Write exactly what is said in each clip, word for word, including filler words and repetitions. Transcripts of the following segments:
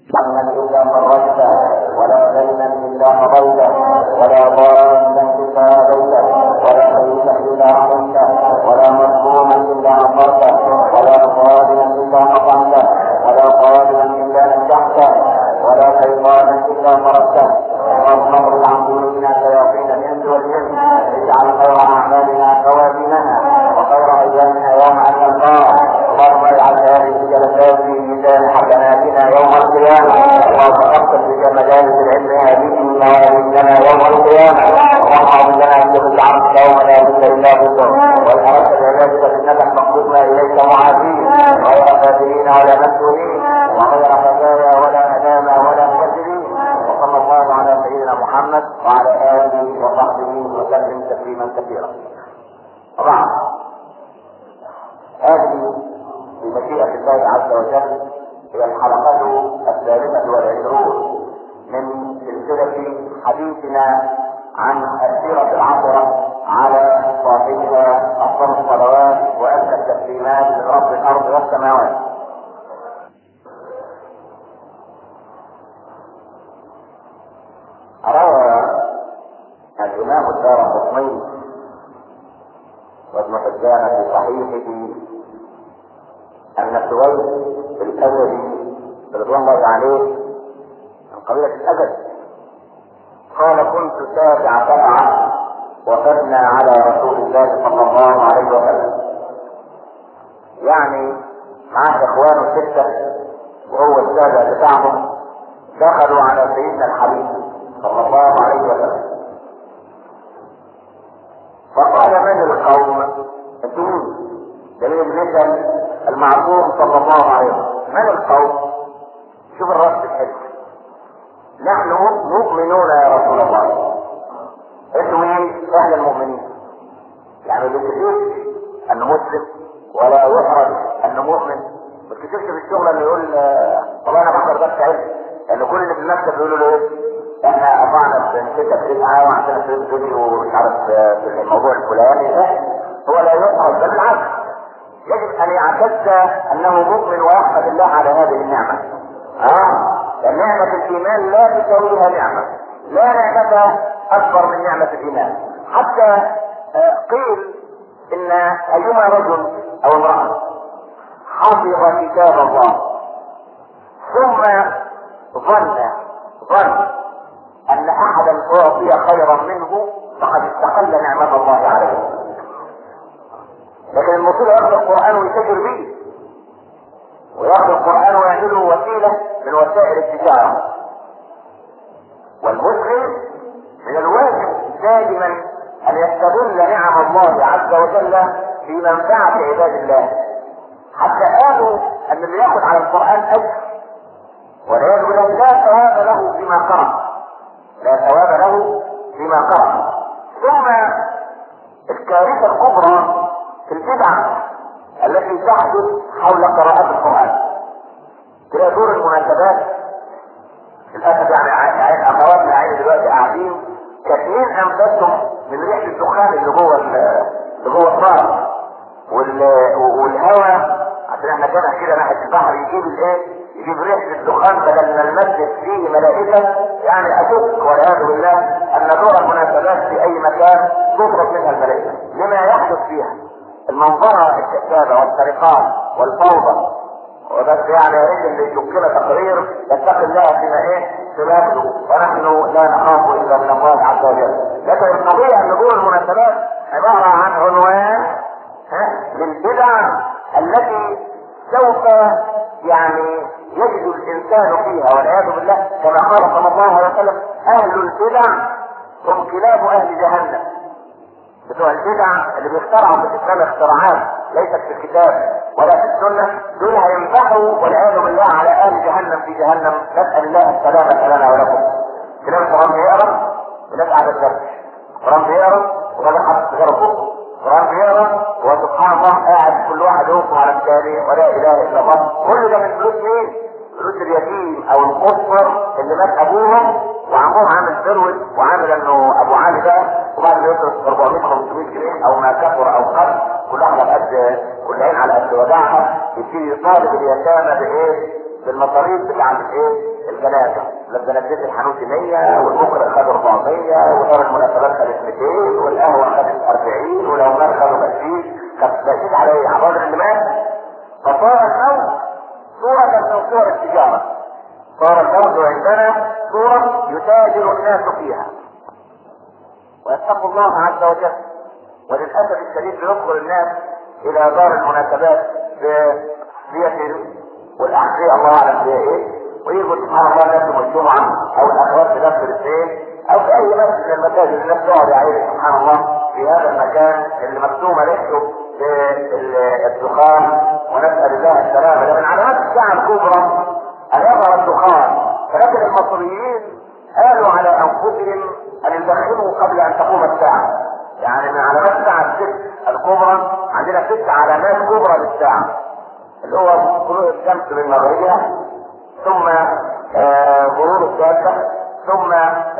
حملا الا فرجته ولا دينا الا قضيته ولا ضالا الا هديته ولا شيئا الا علمته ولا مظلوما الا نصرته ولا ظالما الا قطعته ولا قادما الا نجحته ولا شيطانا الا فرجته. اللهم اغفر عن ذنوبنا شياطين الانس والجن. اجعل خير اعمالنا خواتمها وخير ايامنا يوم ان نلقاك. اللهم اجعل هذه الجلسات في ميزان حسناتنا يوم القيامه. اللهم اغفر بك مجالس العلم هذه الموارد لنا يوم القيامه. اللهم اعوذ لنا من كل عبد يوم لا اله الا بك والحرس العبادك انك مقبولنا اليك معافين غير فاتنين ولا مسؤولين وغير خزايا ولا ندامى ولا مكذبين. وصلى الله على سيدنا محمد وعلى اله وصحبه وسلم تسليما كثيرا. طبعا هذه بمشيئة الله عز وجل هي الحلقة الثالثة والعشرون من سلسلة حديثنا عن السيرة العطرة على صاحبها أفضل الصلوات وأزكى التسليمات من رب الأرض والسماوات. روى الإمام الدارقطني وابن حبان في صحيحه أن سويد الأزدي رضوان الله عليه من قبيلة الأزد قال: كنت تابع سبعة وفدنا على رسول الله صلى الله عليه وسلم. يعني معاه إخوانه ستة وهو السابع بتاعهم دخلوا على سيدنا الحبيب صلى الله عليه وسلم فقال: من القوم؟ الدين دليل المثل المعصوم صلى الله عليه وسلم. من القوم؟ شوف الرد الحلو: نحن مؤمنون يا رسول الله. انتم مين؟ اهل المؤمنين. يعني اللي كتير انه مسلم ولا يحرج انه مؤمن. ما تكتبش في الشغل اللي يقول والله انا بحضر درس علم، لان كل اللي في المكتب بيقولوا له ايه؟ احنا قطعنا في ستة في تسعة وعندنا في فيديو ومش عارف في الموضوع الفلاني. هو لا يحرج، بل بالعكس يجب ان يعتز انه مؤمن ويحمد الله على هذه النعمة. اه لان نعمة الايمان لا تساويها نعمة، لا نعمة اكبر من نعمة الايمان. حتى آه قيل ان ايما رجل او امرأة حفظ كتاب الله ثم ظن ظن ان احدا اعطي خيرا منه فقد استقل نعمة الله عليه. لكن المفروض ياخذ القرآن ويتاجر به، وياخذ القرآن ويعمله وسيلة من وسائل التجارة. والمسلم من الواجب دائما ان يستغل نعم الله عز وجل في منفعة عباد الله. حتى قالوا ان اللي ياخذ على القرآن اجر والعياذ بالله لا ثواب له فيما قرأ، لا ثواب له فيما قرأ. ثم الكارثة الكبرى في البدع التي تحدث حول قراءة القرآن. تلاقي دور المناسبات للأسف يعني أخواتنا عين دلوقتي قاعدين كثيرين أنفسهم من ريحة الدخان اللي جوه اللي جوه الصالة والهواء، عشان احنا كده كده ناحية البحر يجيب الايه؟ يجيب ريحة الدخان بدل ما المسجد فيه ملائكة. يعني أشك والعياذ بالله أن دور المناسبات في أي مكان تضرب منها الملائكة لما يحدث فيها المنظرة الكذابة والسرقات والفوضى. وبس يعني يا ريت اللي يشكنا تقرير يتقي الله فيما ايه في نفسه، ونحن لا نخاف الا من الله عز وجل. لكن القضية ان دور المناسبات عبارة عن عنوان للبدع التي سوف يعني يجد الانسان فيها والعياذ بالله كما قال صلى الله عليه وسلم: اهل البدع هم كلاب اهل جهنم. بتوع البدع اللي بيخترعوا في الاسلام اختراعات ليست في الكتاب ولا في السنه، دول هينفعوا والعياذ بالله على اهل جهنم في جهنم. نسال الله السلامه لنا ولكم. كلام القران بيقرا وناس قاعده تدرس، القران بيقرا وغدا حاطط سيجاره فوق، القران بيقرا وسبحان الله قاعد كل واحد يوقف على الثاني ولا اله الا الله. كل ده من فلوس مين؟ فلوس اليتيم او القصر اللي مات ابوهم وعموه عامل ثروه وعامل انه ابو علي بقى، وبعد ما يصرف أربعمية خمسمية جنيه او ما كثر او قل، كل واحد على قد كل عين على قد وداعها، يبتدي يطالب اليتامى بايه؟ بالمصاريف بتاعت الايه؟ الجنازه، لما نزلت الحانوت مية والبكره خدوا أربعمية ودار المناسبات خدت ميتين والقهوه خدت أربعين والاولاد خدوا بسيط، كانت بسيط على ايه؟ على الراجل اللي مات. فصار الموت صورة من صور التجارة، صار الموت عندنا صورة يتاجر الناس فيها ويتقوا الله عز وجل. وللأسف الشديد بيدخل الناس إلى دار المناسبات بزية والأحذية الله أعلم فيها إيه، ويجوا سبحان الله الناس يوم الجمعة أو الأخوات في نفس الاثنين أو في أي مسجد من المساجد الناس تقعد يعيش سبحان الله في هذا المكان اللي مكتومة ريحته بالدخان، ونسأل الله السلامة. ده من علامات الساعة الكبرى أن يظهر الدخان، فلكن المصريين قالوا على أنفسهم أن يدخنوا قبل أن تقوم الساعة. يعني من علامات الساعة الست الكبرى عندنا ست علامات كبرى للساعة، اللي هو طلوع الشمس من مغربها، ثم غرور الدابة، ثم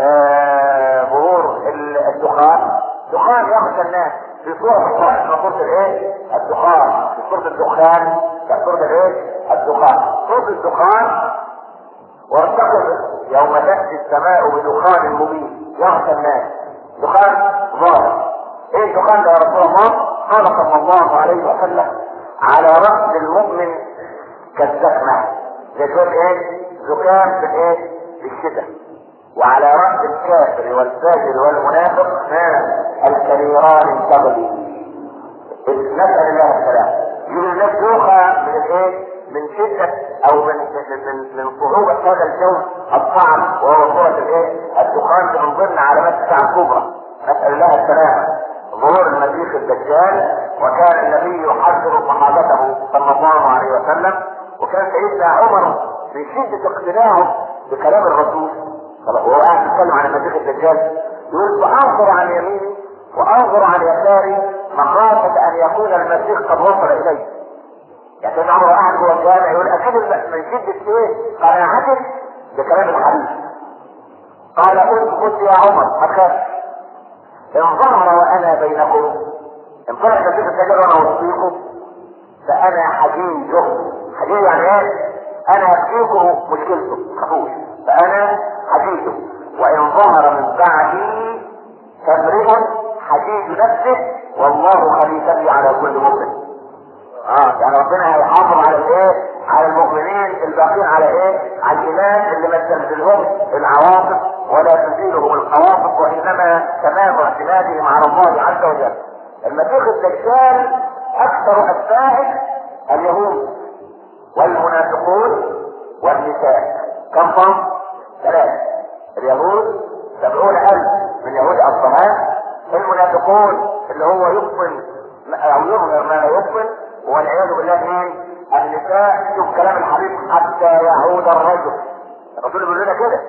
ظهور الدخان. دخان يخشى الناس في صورة القرآن، في صورة الايه؟ الدخان، في صورة الدخان، في صورة الايه؟ الدخان، صورة الدخان. وارتقب يوم تأتي السماء بدخان مبين يخشى الناس، دخان ظاهر. ايه الدخان ده يا رسول الله؟ قال صلى الله عليه وسلم على رأس المؤمن كالزكمة، زي تقول ايه؟ زكام في الايه؟ في الشتاء. وعلى رأس الكافر والفاجر والمنافق الكبيران تغلي. نسأل الله السلام. يقول الناس دوخة من الايه؟ من شدة او من من من صعوبة هذا الجو الصعب، وهو صورة الايه؟ الدخان. من ضمن علامات الساعة الكبرى نسأل الله السلامة ظهور المسيح الدجال. وكان النبي يحذر صحابته صلى الله عليه وسلم، وكان سيدنا عمر في شدة اقتناعه بكلام الرسول وهو قاعد يتكلم عن المسيح الدجال يقول فانظر عن يميني وانظر عن يساري مخافة ان يكون المسيح قد وصل الي. يعني سيدنا عمر قاعد جوه الجامع يقول اكيد من شدة ايه؟ قناعته بكلام الحديث. قال قلت قلت يا عمر ما تخافش، ان ظهر وانا بينكم، ان طلع المسيح الدجال وانا وسطيكم فانا حجيجه. حجيج يعني ايه؟ انا اكفيكم مشكلته ما تخافوش، فانا حجيجه. وان ظهر من بعدي فامرئ حجيج نفسه والله خليفتي على كل مؤمن. اه يعني ربنا هيحافظ على الايه؟ على المؤمنين الباقين على ايه؟ على الايمان اللي ما تنزلهمش العواصف ولا تزيلهم القواصف، وانما تمام اعتمادهم على الله عز وجل. المسيح الدجال اكثر اتباعه اليهود والمنافقون والنساء. كم صنف؟ ثلاثة. اليهود سبعون ألف من يهود أصفهان، المنافقون اللي هو يبطن أو يظهر ما لا يبطن، والعياذ بالله مين؟ النساء. شوف كلام الحبيب حتى يعود الرجل، الرسول بيقول لنا كده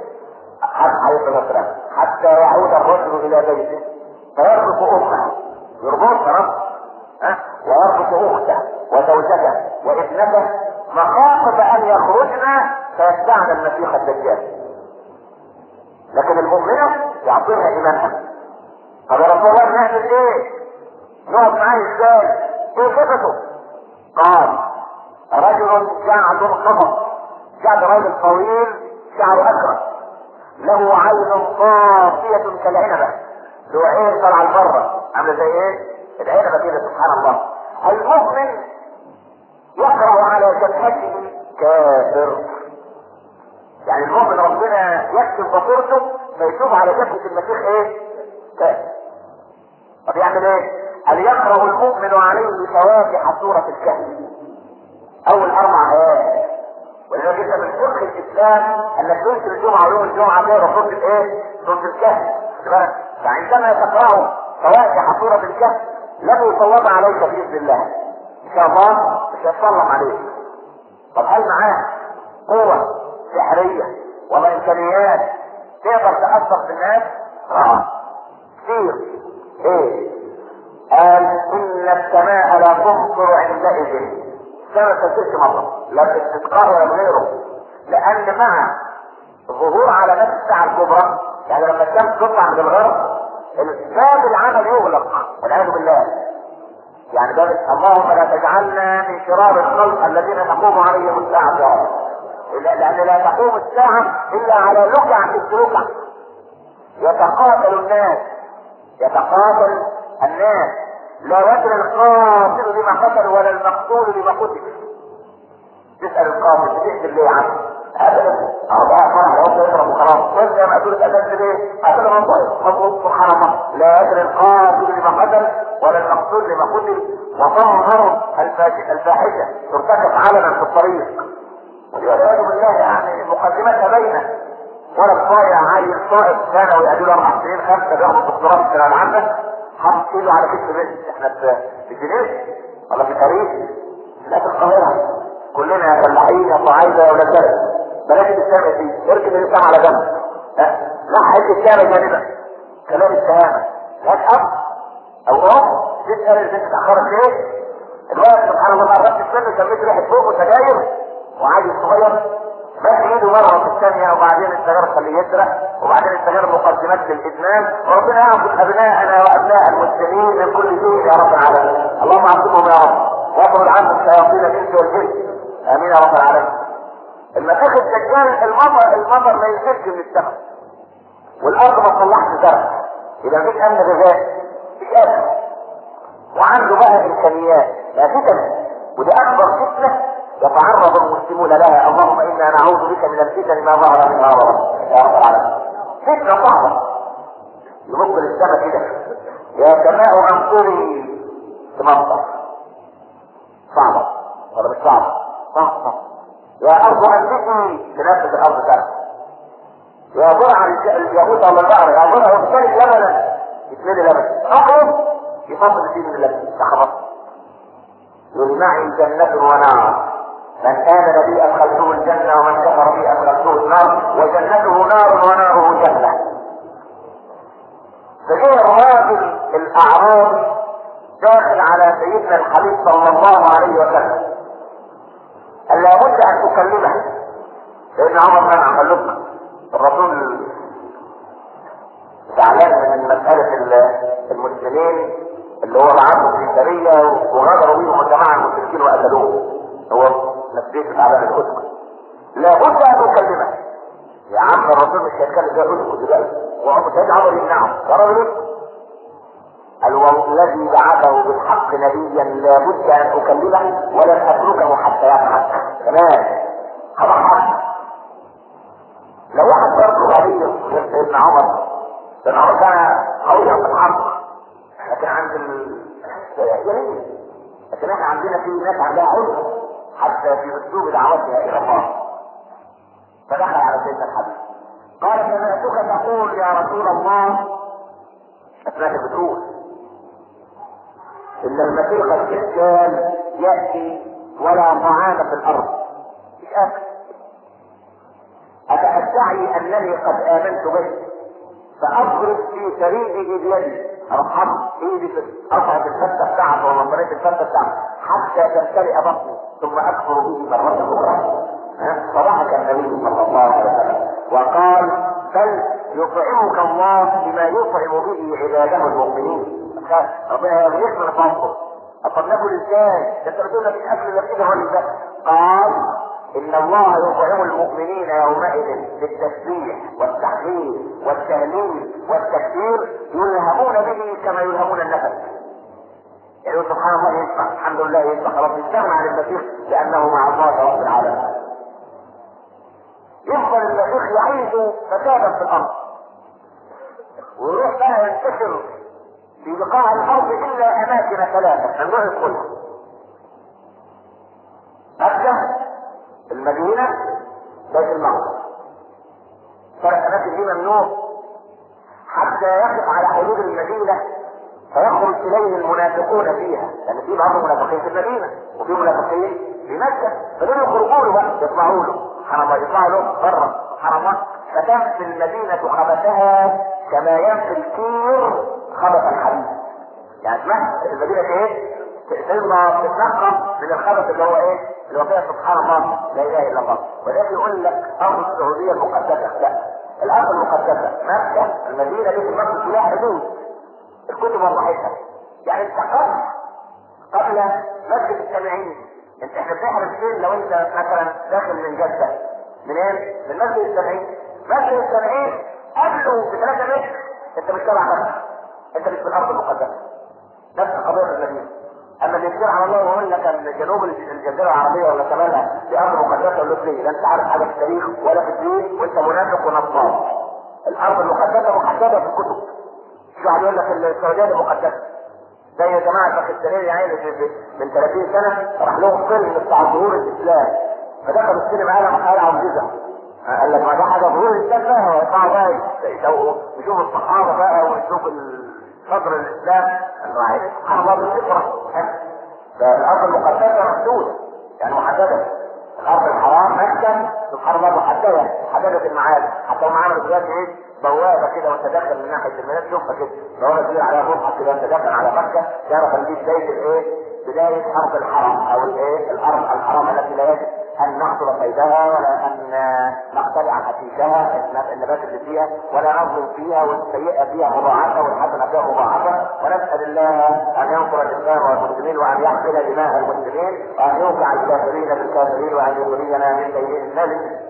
حتى حتى يعود الرجل إلى بيته فيربط أمه، يربطها رب ها ويربط أخته وزوجته وابنته مخافة أن يخرجنا فيتبعنا المسيح الدجال. لكن المؤمنة يعطيها إيمانها. طب يا رسول الله نعمل إيه؟ نقعد معاه إزاي؟ إيه صفته؟ قال رجل جعد قبض، جعد رجل طويل شعره أكرم، له عين صافية كالعنبة، له عين طالعة لبره عاملة زي إيه؟ العنبة كده سبحان الله. المؤمن يقرأ على جبهته كافر، يعني المؤمن ربنا يكتب بصيرته فيشوف على جبهة المسيح ايه؟ كافر. طب يعمل ايه؟ قال يقرأ المؤمن عليه فواتح سورة الكهف اول اربع ايات. ولذلك انت من فقه الاسلام انك تنزل الجمعة ويوم الجمعة تقرا سورة الايه؟ سورة الكهف. فعندما تقرأ فواتح سورة الكهف لم يسلط عليك بإذن الله ان شاء الله مش هيتسلط عليك. طب هل معاه قوة سحرية وامكانيات تقدر تأثر في الناس؟ اه كثير. ايه؟ قال ان السماء لا تمطر عندئذ، السماء تنزلش مطر لا باستسقاء ولا بغيره، لان مع ظهور علامات الساعة الكبرى يعني لما الشمس تطلع من الغرب باب العمل يغلق والعياذ بالله. يعني باب اللهم لا تجعلنا من شرار الخلق الذين تقوم عليهم الساعة. لان لا تقوم الساعة الا على لكع مثل لكع. يتقاتل الناس يتقاتل الناس لا يدري القاتل بما قتل ولا المقتول بما قتل. تسأل القاتل بتقتل ليه يا عم؟ ابدا اهو بقى فرح لو يضرب وخلاص. وانت يا مقتول قتلت ليه؟ قتل من طيب مضروب سبحان الله. لا يدري القاتل لما قتل ولا المقتول لما قتل. وظهر الفاحشه ترتكب علنا في الطريق والعياذ بالله. يعني مقدمتها باينه. ولا الصايع عالي الصائب كان ويأدوا اربع سنين خمسه بياخدوا دكتوراه في الثانويه العامه حاطط ايده على كتف بنت. احنا في جنيف ولا في باريس؟ لا في القاهره. كلنا يا فلاحين يا صعايده يا ولاد بلد. بلاش السامع دي اركب الاسلام على جنب. ها لا حيث السامع جانبا كلام السهامه. لا اب او ام تسال البنت اتاخرت ليه؟ الولد سبحان الله ما قربت السن سميت ريحه فوق وسجاير وعادي صغير بس ايده مره في الثانيه وبعدين السجاير خليه يسرح وبعدين السجاير مقدمات للادمان. وربنا يعصم ابنائنا وابناء المسلمين من كل شيء يا رب العالمين. اللهم اعصمهم يا رب واطرد عنهم الشياطين الانس والجن امين يا رب العالمين. المسيح الدجال المطر المطر ما ينزلش من السماء والارض ما تصلحش زرع يبقى مفيش امن غذائي مفيش اكل. وعنده بقى امكانيات لا فتن ودي اكبر فتنه يتعرض المسلمون لها. اللهم انا نعوذ بك من الفتن ما ظهر منها وبطن يا رب العالمين. فتنه صعبه يمد للسماء كده يا سماء امطري تمطر. صعبه ولا مش صعبه؟ صعبه. يا ارض انبتي تنفذ الارض كده. يا ضرع اليهود ولا البقر يا ضرع وبالتالي لبنا يتملي لبن اقرب يفضل فيه من اللبن ده خلاص. يقول معي جنة ونار من آمن بي أدخلته الجنة ومن كفر بي أدخلته النار وجنته نار وناره جنة. فجاء الراجل الأعرابي داخل على سيدنا الحبيب صلى الله عليه وسلم قال لابد أن تكلمه. سيدنا عمر منع قال الرسول زعلان من مسألة المسلمين اللي هو بعثه في سرية وغادروا بيهم الجماعة المشركين وقتلوه. هو نفسيته تعبان الاسكت. لابد ان تكلمه. يا عم الرسول مش هيتكلم ده اسكت دلوقتي وعمر سيد عمر يمنعه. يا راجل قال والذي بعثه بالحق نبيا لابد ان اكلمه ولن اتركه حتى يضحك. تمام هضحك. لو واحد برضه غبي غير سيدنا عمر سيدنا عمر كان قويا في الحق لكن عند ال جميل. لكن احنا عندنا في ناس عندها عنف حتى في اسلوب دعوتها الى الله. فدخل على سيدنا الحبيب قال سمعتك تقول يا رسول الله سمعتك بتقول ان المسيح الدجال ياتي ولا طعام في الارض مش اكل. اتدعي انني قد امنت به فاضرب في سريره بيدي ارحم ايدي في ارفع الفتة بتاعته ومنطقة الفتة بتاعته حتى تمتلئ بطني ثم اكفر به مرة اخرى. فضحك النبي صلى الله عليه وسلم وقال بل يطعمك الله بما يطعم به عباده المؤمنين. ربنا يغنيك من فضله. طب ناكل ازاي؟ ده انت بتقول لك الاكل ده كده ولا ده؟ قال ان الله يطعم المؤمنين يومئذ بالتسبيح والتحليل والتهليل والتكبير يلهمون به كما يلهمون النفس. يعني سبحان الله يسمع الحمد لله يسمع خلاص يستغنى عن المسيح لانه مع الله رب العالمين. يفضل المسيح يعيش فسادا في الارض ويروح بقى ينتشر في بقاع الارض الا اماكن ثلاثه ممنوع يدخلها. مكه المدينة بيت المقدس ثلاث اماكن دي ممنوع حتى يقف على حدود المدينة فيخرج اليه المنافقون فيها لان في بعض المنافقين في المدينة وفي منافقين في مكة فدول يخرجوا له بقى يطلعوا له سبحان الله يطلعوا له بره سبحان الله. فتنفي المدينة خبثها كما ينفي الكير خبث الحديد. يعني اسمها المدينة ايه؟ تبقى تتنقى من الخبث اللي هو ايه؟ اللي هو فيها سبحان الله لا اله الا الله. ولكن يقول لك ارض السعوديه المقدسه لا الارض المقدسه مكه المدينه دي في المقدس لها حدود الكتب وضحتها. يعني انت قبل قبل مسجد السامعين انت احنا بنحرم فين لو انت مثلا داخل من جده منين؟ من مسجد السبعين. مسجد السبعين قبله بثلاثة متر انت مش تبع مكة، انت مش في الارض المقدسة. نفس القضية في المدينة. اما اللي يصير على الله ويقول لك ان جنوب الجزيرة العربية ولا شمالها دي ارض مقدسة، يقول لك ليه؟ لا انت عارف حاجة في التاريخ ولا في الدين وانت منافق ونصاب. الارض المقدسة محددة في الكتب. شو عم يقول لك السعودية دي مقدسة؟ زي يا جماعة باكستانيين يعني من ثلاثين سنة راح لهم فيلم بتاع ظهور الاسلام، فدخلوا السينما قال قال عجزة. قال لك ما ده حاجة ظهور الاسلام بقى، ويطلعوا بقى يشوفوا الصحابة بقى ويشوفوا صدر الاسلام. انه سبحان الله بالفطرة. فالارض المقدسة محدودة يعني محددة. الارض الحرام مكة سبحان الله محددة، محددة المعابد. حتى هم عملوا دلوقتي ايه؟ بوابة كده وانت داخل من ناحية الميلاد شوفها كده، بوابة كبيرة عليها مصحف كده وانت داخل على مكة تعرف ان دي بداية الايه؟ بداية ارض الحرم او الايه؟ الارض الحرام التي لا يجب ان نقتل صيدها ولا ان نقتلع حشيشها، النبات اللي فيها، ولا نظلم فيها، والسيئة فيها مضاعفة والحسنة فيها مضاعفة. ونسأل الله ان ينصر الاسلام والمسلمين وان يحفل دماء المسلمين وان يوقع الكافرين بالكافرين وان يخرجنا من بين الناس.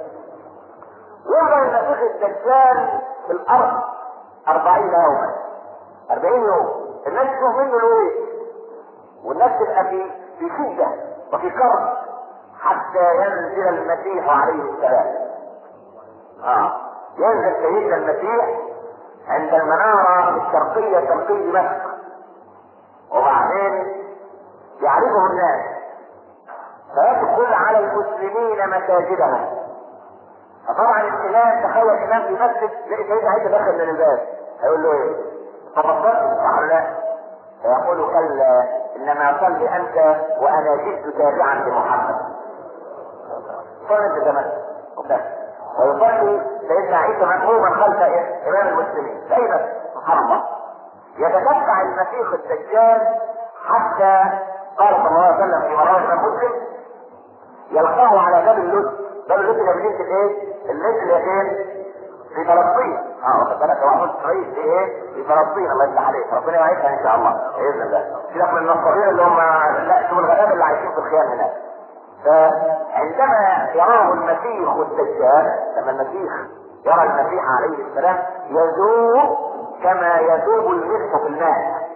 يظهر المسيح الدجال في الارض اربعين يوما، اربعين يوم. الناس تشوف منه الويل والناس تبقى في في شدة وفي كرب حتى ينزل المسيح عليه السلام. اه ينزل سيدنا المسيح عند المنارة الشرقية شرقي مكة، وبعدين يعرفه الناس فيدخل على المسلمين مساجدهم. فطبعا الامام تخيل امام في مسجد لقي سيدنا عيسى داخل من الباب، هيقول له ايه؟ تفضلت صح ولا لا؟ فيقول كلا انما صل انت وانا جئت تابعا لمحمد. صل انت زمان ويصلي سيدنا عيسى مأموما خلف امام المسلمين دايما. سبحان الله. يتتبع المسيح الدجال حتى قال صلى الله عليه وسلم في مراجع مسلم يلقاه على باب اللد. باب اللد ده مدينة الايه؟ اللد اللي فين؟ في فلسطين. اه واخد بالك هو عمود اسرائيل في ايه؟ في فلسطين. الله يفتح عليك، ربنا يعيشها ان شاء الله باذن الله. سيبك من النصارين اللي هم لا شوف الغلابه اللي عايشين في الخيام هناك. فعندما يراه المسيح والدجال، لما المسيح يرى المسيح عليه السلام يذوب كما يذوب المسح في الماء،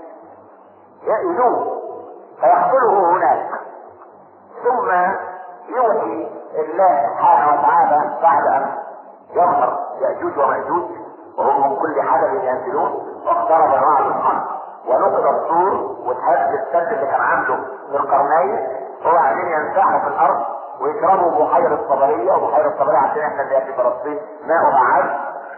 يذوب فيحصله هناك. ثم يوحي الله سبحانه وتعالى بعد ان يظهر يأجوج ومأجوج وهم من كل حدب ينزلون، واقترب الوعد الحق ونقض الطور وتهد السد اللي كان عامله في القرنين، وبعدين ينزحوا في الارض ويشربوا بحيرة الصبرية. وبحيرة الصبرية عشان احنا اللي في فلسطين ماءها عذب،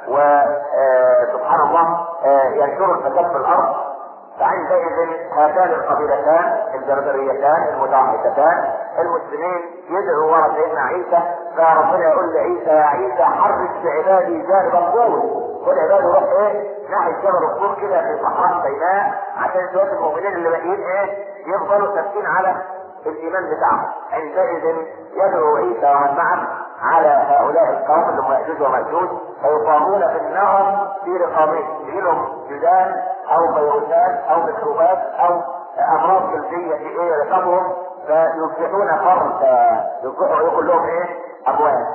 وسبحان الله ينشروا الفساد في الارض. فعندئذ هاتان القبيلتان الجرجريتان المتوحدتان المسلمين يدعوا ورا سيدنا عيسى، فربنا يقول لعيسى يا عيسى حرك بعبادي جانب الطور. كل عباده يروح ايه؟ ناحية جبل الطور كده في صحراء سيناء عشان شوية المؤمنين اللي باقيين ايه؟ يفضلوا ثابتين على الايمان بتاعهم. عندئذ يدعو عيسى ومن معه على هؤلاء القوم اللي هم يأجوج ومأجوج فيقامون في النار في رقابهم، يجي لهم جدال او فيروسات او ميكروبات او امراض جلديه في ايه رقابهم، فيصبحون فردا يصبحوا كلهم ايه؟ اموات.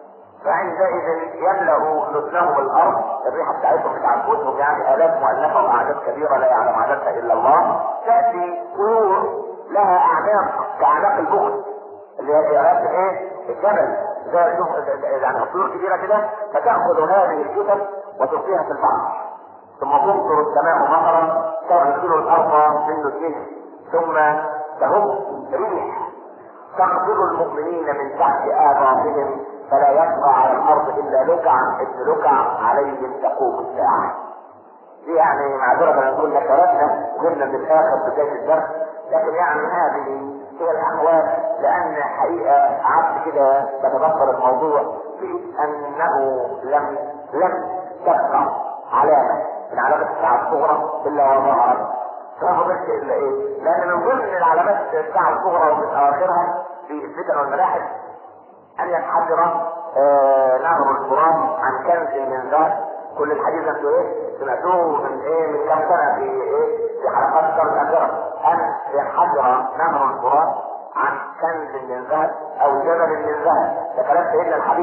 فعندئذ يملأ نسلهم الارض، الريحه بتاعتهم بتاع انفسهم يعني الاف مؤلفه واعداد كبيره لا يعلم عددها الا الله. تاتي طيور لها اعناق كاعناق البخت اللي هي ايه؟ الجبل، زي شوف يعني طيور كبيره كده، فتاخذ هذه الجثث وتلقيها في البحر، ثم تمطر السماء مطرا تغسل الارض من نسلها، ثم تهب ريح تقبض المؤمنين من تحت آباطهم فلا يبقى على الارض الا لكع ابن لكع عليهم تقوم الساعه. دي يعني معذره ان نقول نشرتنا وجبنا من الاخر بدايه الدرس، لكن يعني هذه هي الاحوال. لان حقيقه قعدت كده بتدبر الموضوع في انه لم لم تبقى علامه من علامات الساعه الصغرى الا وظهرت. فهو بس الا ايه؟ لان من ضمن العلامات الساعه الصغرى ومن اواخرها في الفتن والملاحم ان ينحدر آه نهر الفرات عن كنز من ذهب. كل الحديث انتوا ايه سمعتوه من ايه من كم سنه في ايه في حلقات الدرس الاخيره، ان ينحدر نهر الفرات عن كنز من ذهب او جبل من ذهب. ده كلام سيدنا الحبيب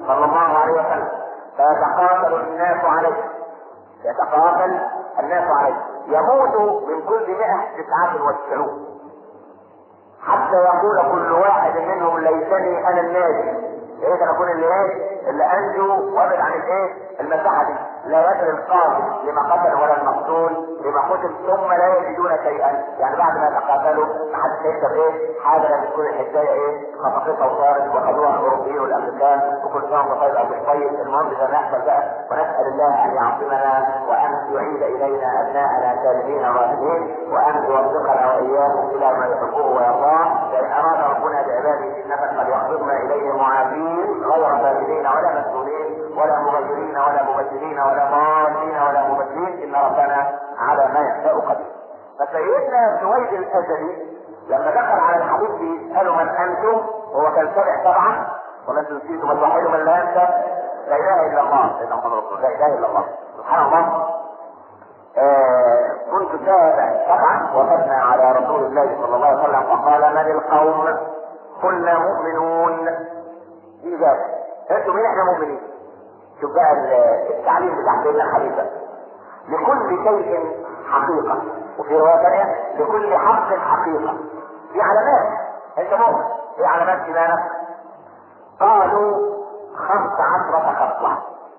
صلى الله عليه وسلم فيتقاتل الناس عليه، يتقاتل الناس عليه، يموت من كل مئة تسعة وتسعون حتى يقول كل واحد منهم ليتني انا الناجي، ايه ده اكون اللي ايه اللي انجو وابعد عن الايه المساحه دي. لا يدري القاتل لما قتل ولا المقتول لما قتل، ثم لا يجدون شيئا، يعني بعد ما تقاتلوا ما حدش هيكسب ايه حاجه، لما تكون الحكايه ايه خطفتها وصارت وخدوها الاوروبيين والامريكان وكل سنه وانت طيب او مش طيب. المهم اذا نحصل بقى ونسال الله ان يعصمنا وان يعيد الينا ابناءنا سالمين راهبين وان يوفقنا واياكم الى ما يحبه ويرضاه. فان اراد ربنا بعباده انما قد يقبضنا اليه معافين غير فاسدين ولا مسؤولين ولا مغيرين ولا مبدلين ولا ضالين ولا مبدلين، ان ربنا على ما يشاء قدير. فسيدنا سويد الازلي لما دخل على الحبيب بيساله من انتم، هو كان سابع طبعا ولا انتم نسيتم الوحيد من لا ينسى لا اله الا الله سيدنا محمد رسول الله، لا اله الا الله سبحان الله. آه كنت سابع طبعا وفدنا على رسول الله صلى الله عليه وسلم فقال من القوم؟ قلنا مؤمنون. دي اجابه، انتم مين؟ احنا مؤمنين. شوف بقى التعليم بتاع سيدنا الحبيب، لكل شيء حقيقة، وفي رواية ثانية لكل حق حقيقة. في علامات، انت مؤمن، في علامات ايمانك؟ قالوا خمس عشرة خصلة،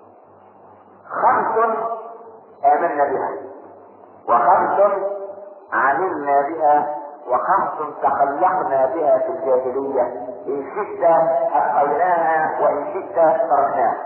خمس آمنا بها، وخمس عملنا بها، وخمس تخلقنا بها في الجاهلية، إن شئت أبقيناها وإن شئت تركناها.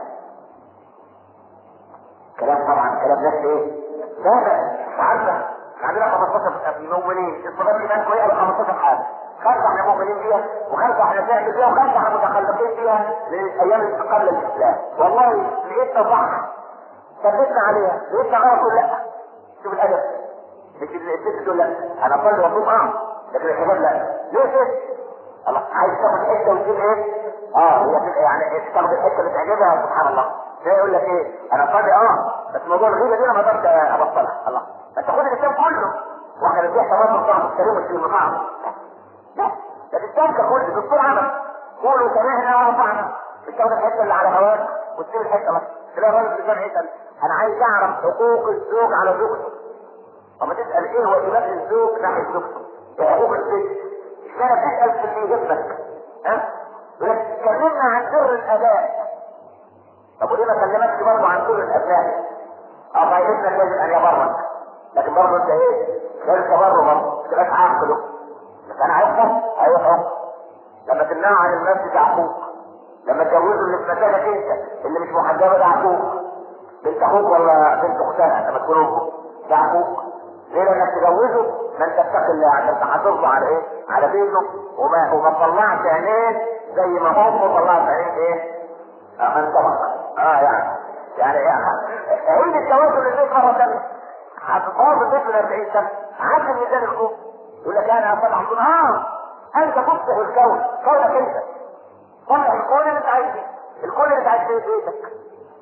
كلام طبعا كلام ناس ايه؟ ثابت وعارفة. عندنا خمستاشر مؤمنين، الصلاة الإيمان كويسة ب خمستاشر حاجة، خمسة احنا مؤمنين بيها، وخمسة احنا بنعمل بيها، وخمسة احنا متخلقين بيها للأيام اللي قبل الإسلام. والله لقيتنا صح ثبتنا عليها، لقيتنا غلط ولا لا؟ شوف الأدب، مش الست تقول لا أنا أصلي وأصوم أه، لكن الشباب لا. ليه كده؟ الله عايز تاخد حتة وتجيب إيه؟ اه هي يعني تاخد الحتة اللي تعجبها سبحان الله. ده يقول لك ايه؟ انا صادق اه بس موضوع الغيبه دي انا ما اقدرش ابطلها. الله ما تاخد الاسلام كله واحد اللي بيحصل برضه بتاع الكريم والسلم معه. لا ده الاسلام ككل دكتور عمل قولوا سمعنا واطعنا، مش تاخد الحته اللي على هواك وتسيب الحته بس. تلاقي راجل في الجامع يسال انا عايز اعرف حقوق الزوج على زوجته. اما تسال ايه واجبات الزوج ناحيه زوجته؟ ايه حقوق الزوج؟ اشمعنى تسال في اللي يهمك؟ ها؟ يقول لك كلمنا عن سر الاداء. طب وليه ما كلمتش برضه عن كل الابناء؟ اه فايدتنا يجب ان يبرك، لكن برضه انت ايه؟ غير تبرر برضه، ما تبقاش عاقله. بس انا عارفه ايوه حكم. لما تمنعه عن المسجد ده عقوق، لما تجوزه اللي في مكانك انت اللي مش محجبه ده عقوق، بنت اخوك ولا بنت اختها لما تكون امه ده عقوق. ليه؟ لانك تجوزه ما انت تتقي الله عشان تحافظ له على ايه؟ على بيته، وما وما تطلعش عينيه زي ما امه طلعت عينيه ايه؟ اه من سبق. اه يعني يعني عيد الجواز اللي زي مرة ثانية هتتواصل البيت من أربعين سنة عدل ميزان الكون يقول لك انا اصلح الكون. اه انت تصلح الكون، كونك انت صلح الكون اللي انت عايز فيه، الكون اللي انت عايز فيه بيتك.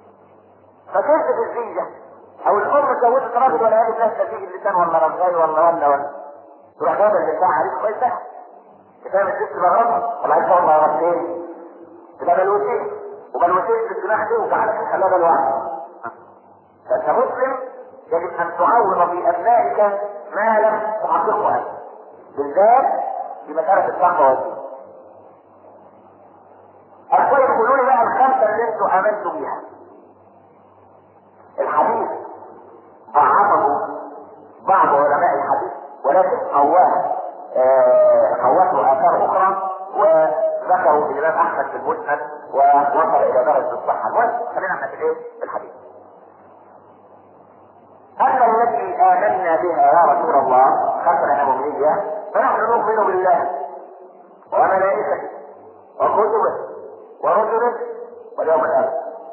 فكيف في الزيجة او الام اتجوزت راجل ولا هذه الناس تزيج اللسان ولا رجاي ولا ولا ولا تروح جايب اللسان عليك كويس ده كفايه الست مغربها ولا عايز تقعد مغربتين تبقى بلوتين وبلوتين في الجناح دي وجعلك تخليها بالواحد. فانت مسلم يجب ان تعوض في ابنائك ما لم تحققه انت، بالذات في مساله التقوى والدين. اخويا يقولوا لي بقى الخمسه اللي انتوا امنتوا بيها. الحديث ضعفه بعض علماء الحديث ولكن قواه قوته اثار اخرى، وذكروا الامام احمد في المسند ووصل الى درجه الصحه. المهم خلينا احنا في الايه؟ في الحديث. اما التي امنا بها يا رسول الله خمسه مؤمنين بها فنحن نؤمن بالله وملائكته وكتبه ورسله واليوم الاخر.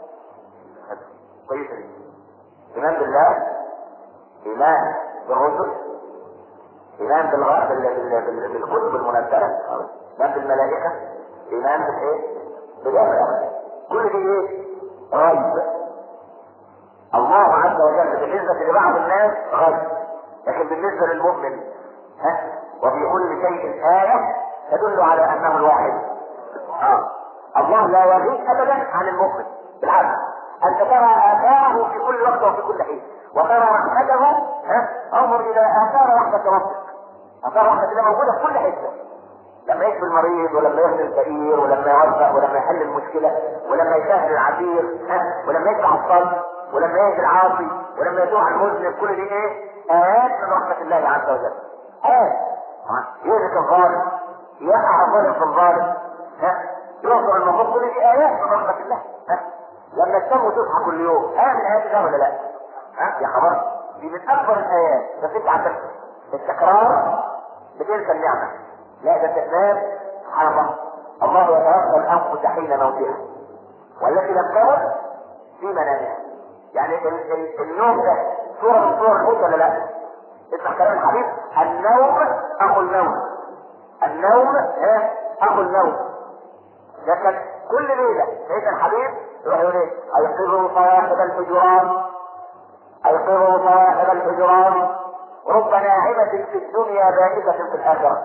كويس. ايمان بالله، ايمان بالرسل، ايمان بالغرب بالكتب المنزله، ايمان بالملائكه، ايمان بالايه؟ باليوم الاخر. كل دي ايه؟ غيب. الله عز وجل بالنسبه لبعض الناس غيب، لكن بالنسبه للمؤمن ها وفي كل شيء آية تدل على انه الواحد. اه الله لا يغيب ابدا عن المؤمن، بالعكس انت ترى اثاره في كل وقت وفي كل حين، وترى رحمته. ها انظر الى اثار رحمه ربك، اثار رحمه الله موجوده في كل حته، لما يشفي المريض ولما يهدي الفقير ولما يوفق ولما يحل المشكله ولما يسهل العسير، ها ولما يفتح الصدر ولما يهدي العاصي ولما يدعو على المذنب، كل دي ايه؟ ايات من رحمه الله عز وجل. ايات يهلك الظالم، يقع الظالم في الظالم، ها يغفر المفروض، كل دي ايات من رحمه الله. ها لما تنام وتصحى كل يوم، ايه من ايات الله ولا لا؟ ها يا خبر، دي من اكبر الايات. بس انت عندك التكرار بتلك النعمه. لا ده تنام سبحان الله، الله يتوفى الانفس حين موتها والتي لم تمت في منامها. يعني ال ال النوم ده صوره من صور الموت ولا لا؟ اسمع كلام الحبيب، النوم اخو الموت، النوم ها اخو الموت. لكن كل ليله سيدنا الحبيب يروح يقول ايه؟ ايقظوا صواحب الحجرات، ايقظوا صواحب الحجرات، رب ناعمه في الدنيا بائسه في الاخره،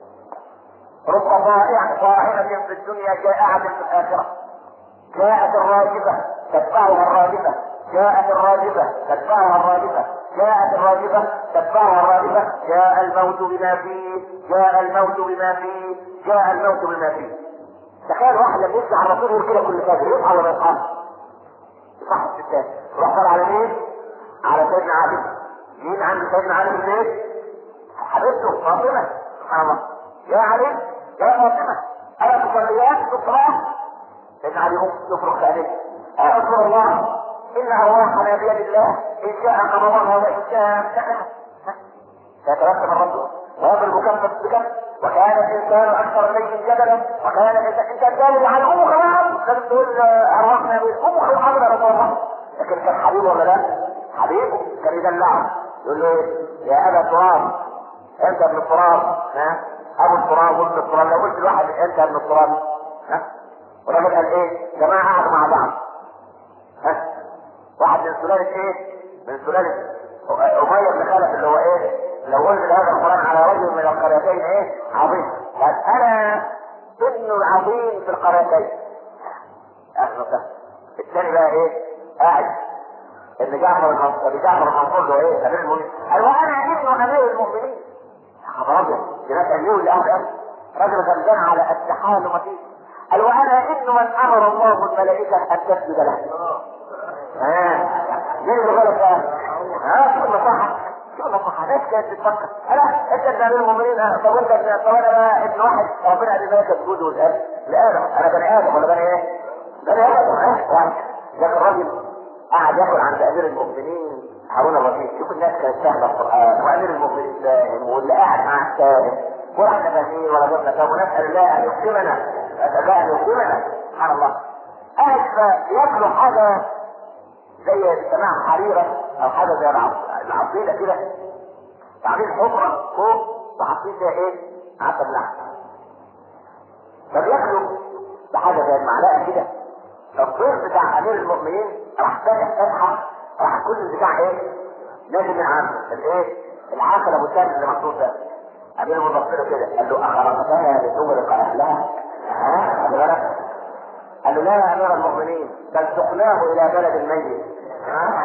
رب ضائع صاعمة في الدنيا جائعة في الآخرة. جاءت الراجفة تتبعها الراجفة، جاءت الراجفة تتبعها الراجفة، جاءت الراجفة تتبعها الراجفة، جاء الموت بما فيه، جاء الموت بما فيه، جاء الموت بما فيه. تخيل واحد لما يسمع على الرسول يقول كده كل فجر، يصحى ولا يصحى؟ يصحى الستات. روح طلع على مين؟ على سيدنا علي. مين عند سيدنا علي في البيت؟ حبيبته فاطمة. سبحان الله. يا علي يا فاطمة ألا تصليان في الصلاة؟ سيدنا علي يفرق عليه، يا رسول الله إن أرواحنا بيد الله، إن شاء قبضها وإن شاء امسكها. فيتوسم الرجل ويضرب كفة بكف، وكان الإنسان أكثر شيء جدلا، وكان الإنسان أنت تجاوب على أمه خلاص، لازم تقول أرواحنا بيد أمه خلاص يا رسول الله. لكن كان حبيبه ولا لا؟ حبيبه كان يدلعه، يقول له يا أبا تراب أنت ابن التراب، ها ابو التراب وابن التراب. لو قلت لواحد انت ابن التراب، ها والراجل قال ايه؟ جماعه قعدوا مع بعض، ها واحد من سلاله ايه؟ من سلاله اميه بن خلف، اللي هو ايه؟ لو قلت هذا القران على رجل من القريتين ايه؟ عظيم، قال انا ابن العظيم في القريتين. الثاني بقى ايه؟ قاعد ابن جعفر ابن جعفر المنصور له ايه؟ امير المؤمنين. قال وانا ابن امير المؤمنين. خبر ابيض، جنات اليوم اللي قاعد قال رجل غلبان على التحال ومفيش. قال وانا ابن من امر الله الملائكه ان تسجد له. ها مين اللي غلط بقى؟ ها شوف المصحة، شوف المصحة ناس كانت بتفكر انا انت ابن امير المؤمنين. طب انت طب انا بقى ابن واحد ربنا قال لي ملك الجود والاب لادم، انا بني ادم ولا بني ايه؟ بني ادم. واحد لكن الراجل قاعد ياكل عند امير المؤمنين هارون الرشيد. شوف الناس كانت فاهمه القران، وامير المؤمنين فاهم، واللي قاعد معاه فاهم، واحنا فاهمين ولا جبنا فاهم، ونسال الله ان يكرمنا، نسال الله ان يكرمنا. سبحان الله. قاعد ياكلوا حاجه زي بسماع حريره او حاجه زي العصيده كده، عاملين حفره فوق وحاطين فيها ايه؟ عسل لحم. فبياكلوا بحاجه زي المعلقه كده. الضيف بتاع امير المؤمنين راح فاتح فتحه، راح كل البتاع ايه؟ نازل من عنده الايه؟ العسل ابو سالم اللي محطوط ده. امير المؤمنين كده قال له اخرجتها لتغرق اهلها؟ ها؟ قال له قال له لا يا امير المؤمنين بل سقناه الى بلد الميت. ها؟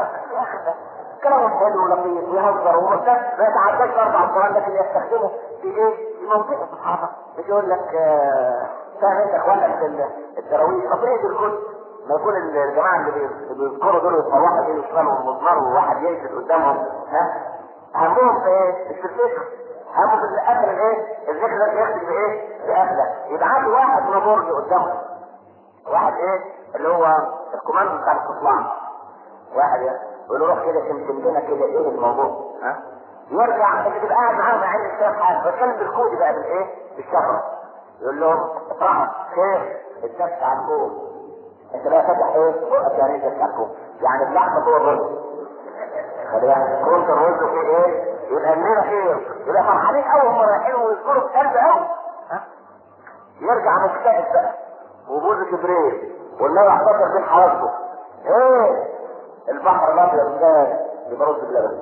كلام حلو ولطيف ويهزر ومرتاح، ما يتعداش اربع القران، لكن يستخدمه في ايه؟ في موضوع الصحابه. مش يقول لك فاهم انت اخوانك الدراويش قضيه الكل، ما يكون الجماعه اللي بيذكروا دول يتطوعوا دول يشتغلوا ومضمروا وواحد يجلس قدامهم، ها همهم في ايه؟ مش في الفكر، همهم في اخر الايه؟ الذكر ده يختم بايه؟ باخره. يبعتوا واحد من برج قدامهم، واحد ايه؟ اللي هو الكوماندو بتاع الاستطلاع، واحد يقول له روح كده تمكن لنا كده ايه الموضوع، ها يرجع انت تبقى قاعد معاهم عين الشيخ حاجه، بتكلم بالكود بقى بالايه؟ بالشفره. يقول لهم اطرحوا خير الدفع على الكوم، انت بقى فاتح ايه؟ يعني ايه الدفع على الكوم؟ يعني اللحمه جوه الرز، خلي بالك كنت الرز فيه ايه؟ يبقى لنا خير، يبقى فرحانين اول مره رايحين ويذكروا بقلب قوي، ها يرجع مكتئب بقى وبوز كبريت والميه يحتفر بين حواجبه. ايه؟ البحر الابيض ده يبقى رز بلبن.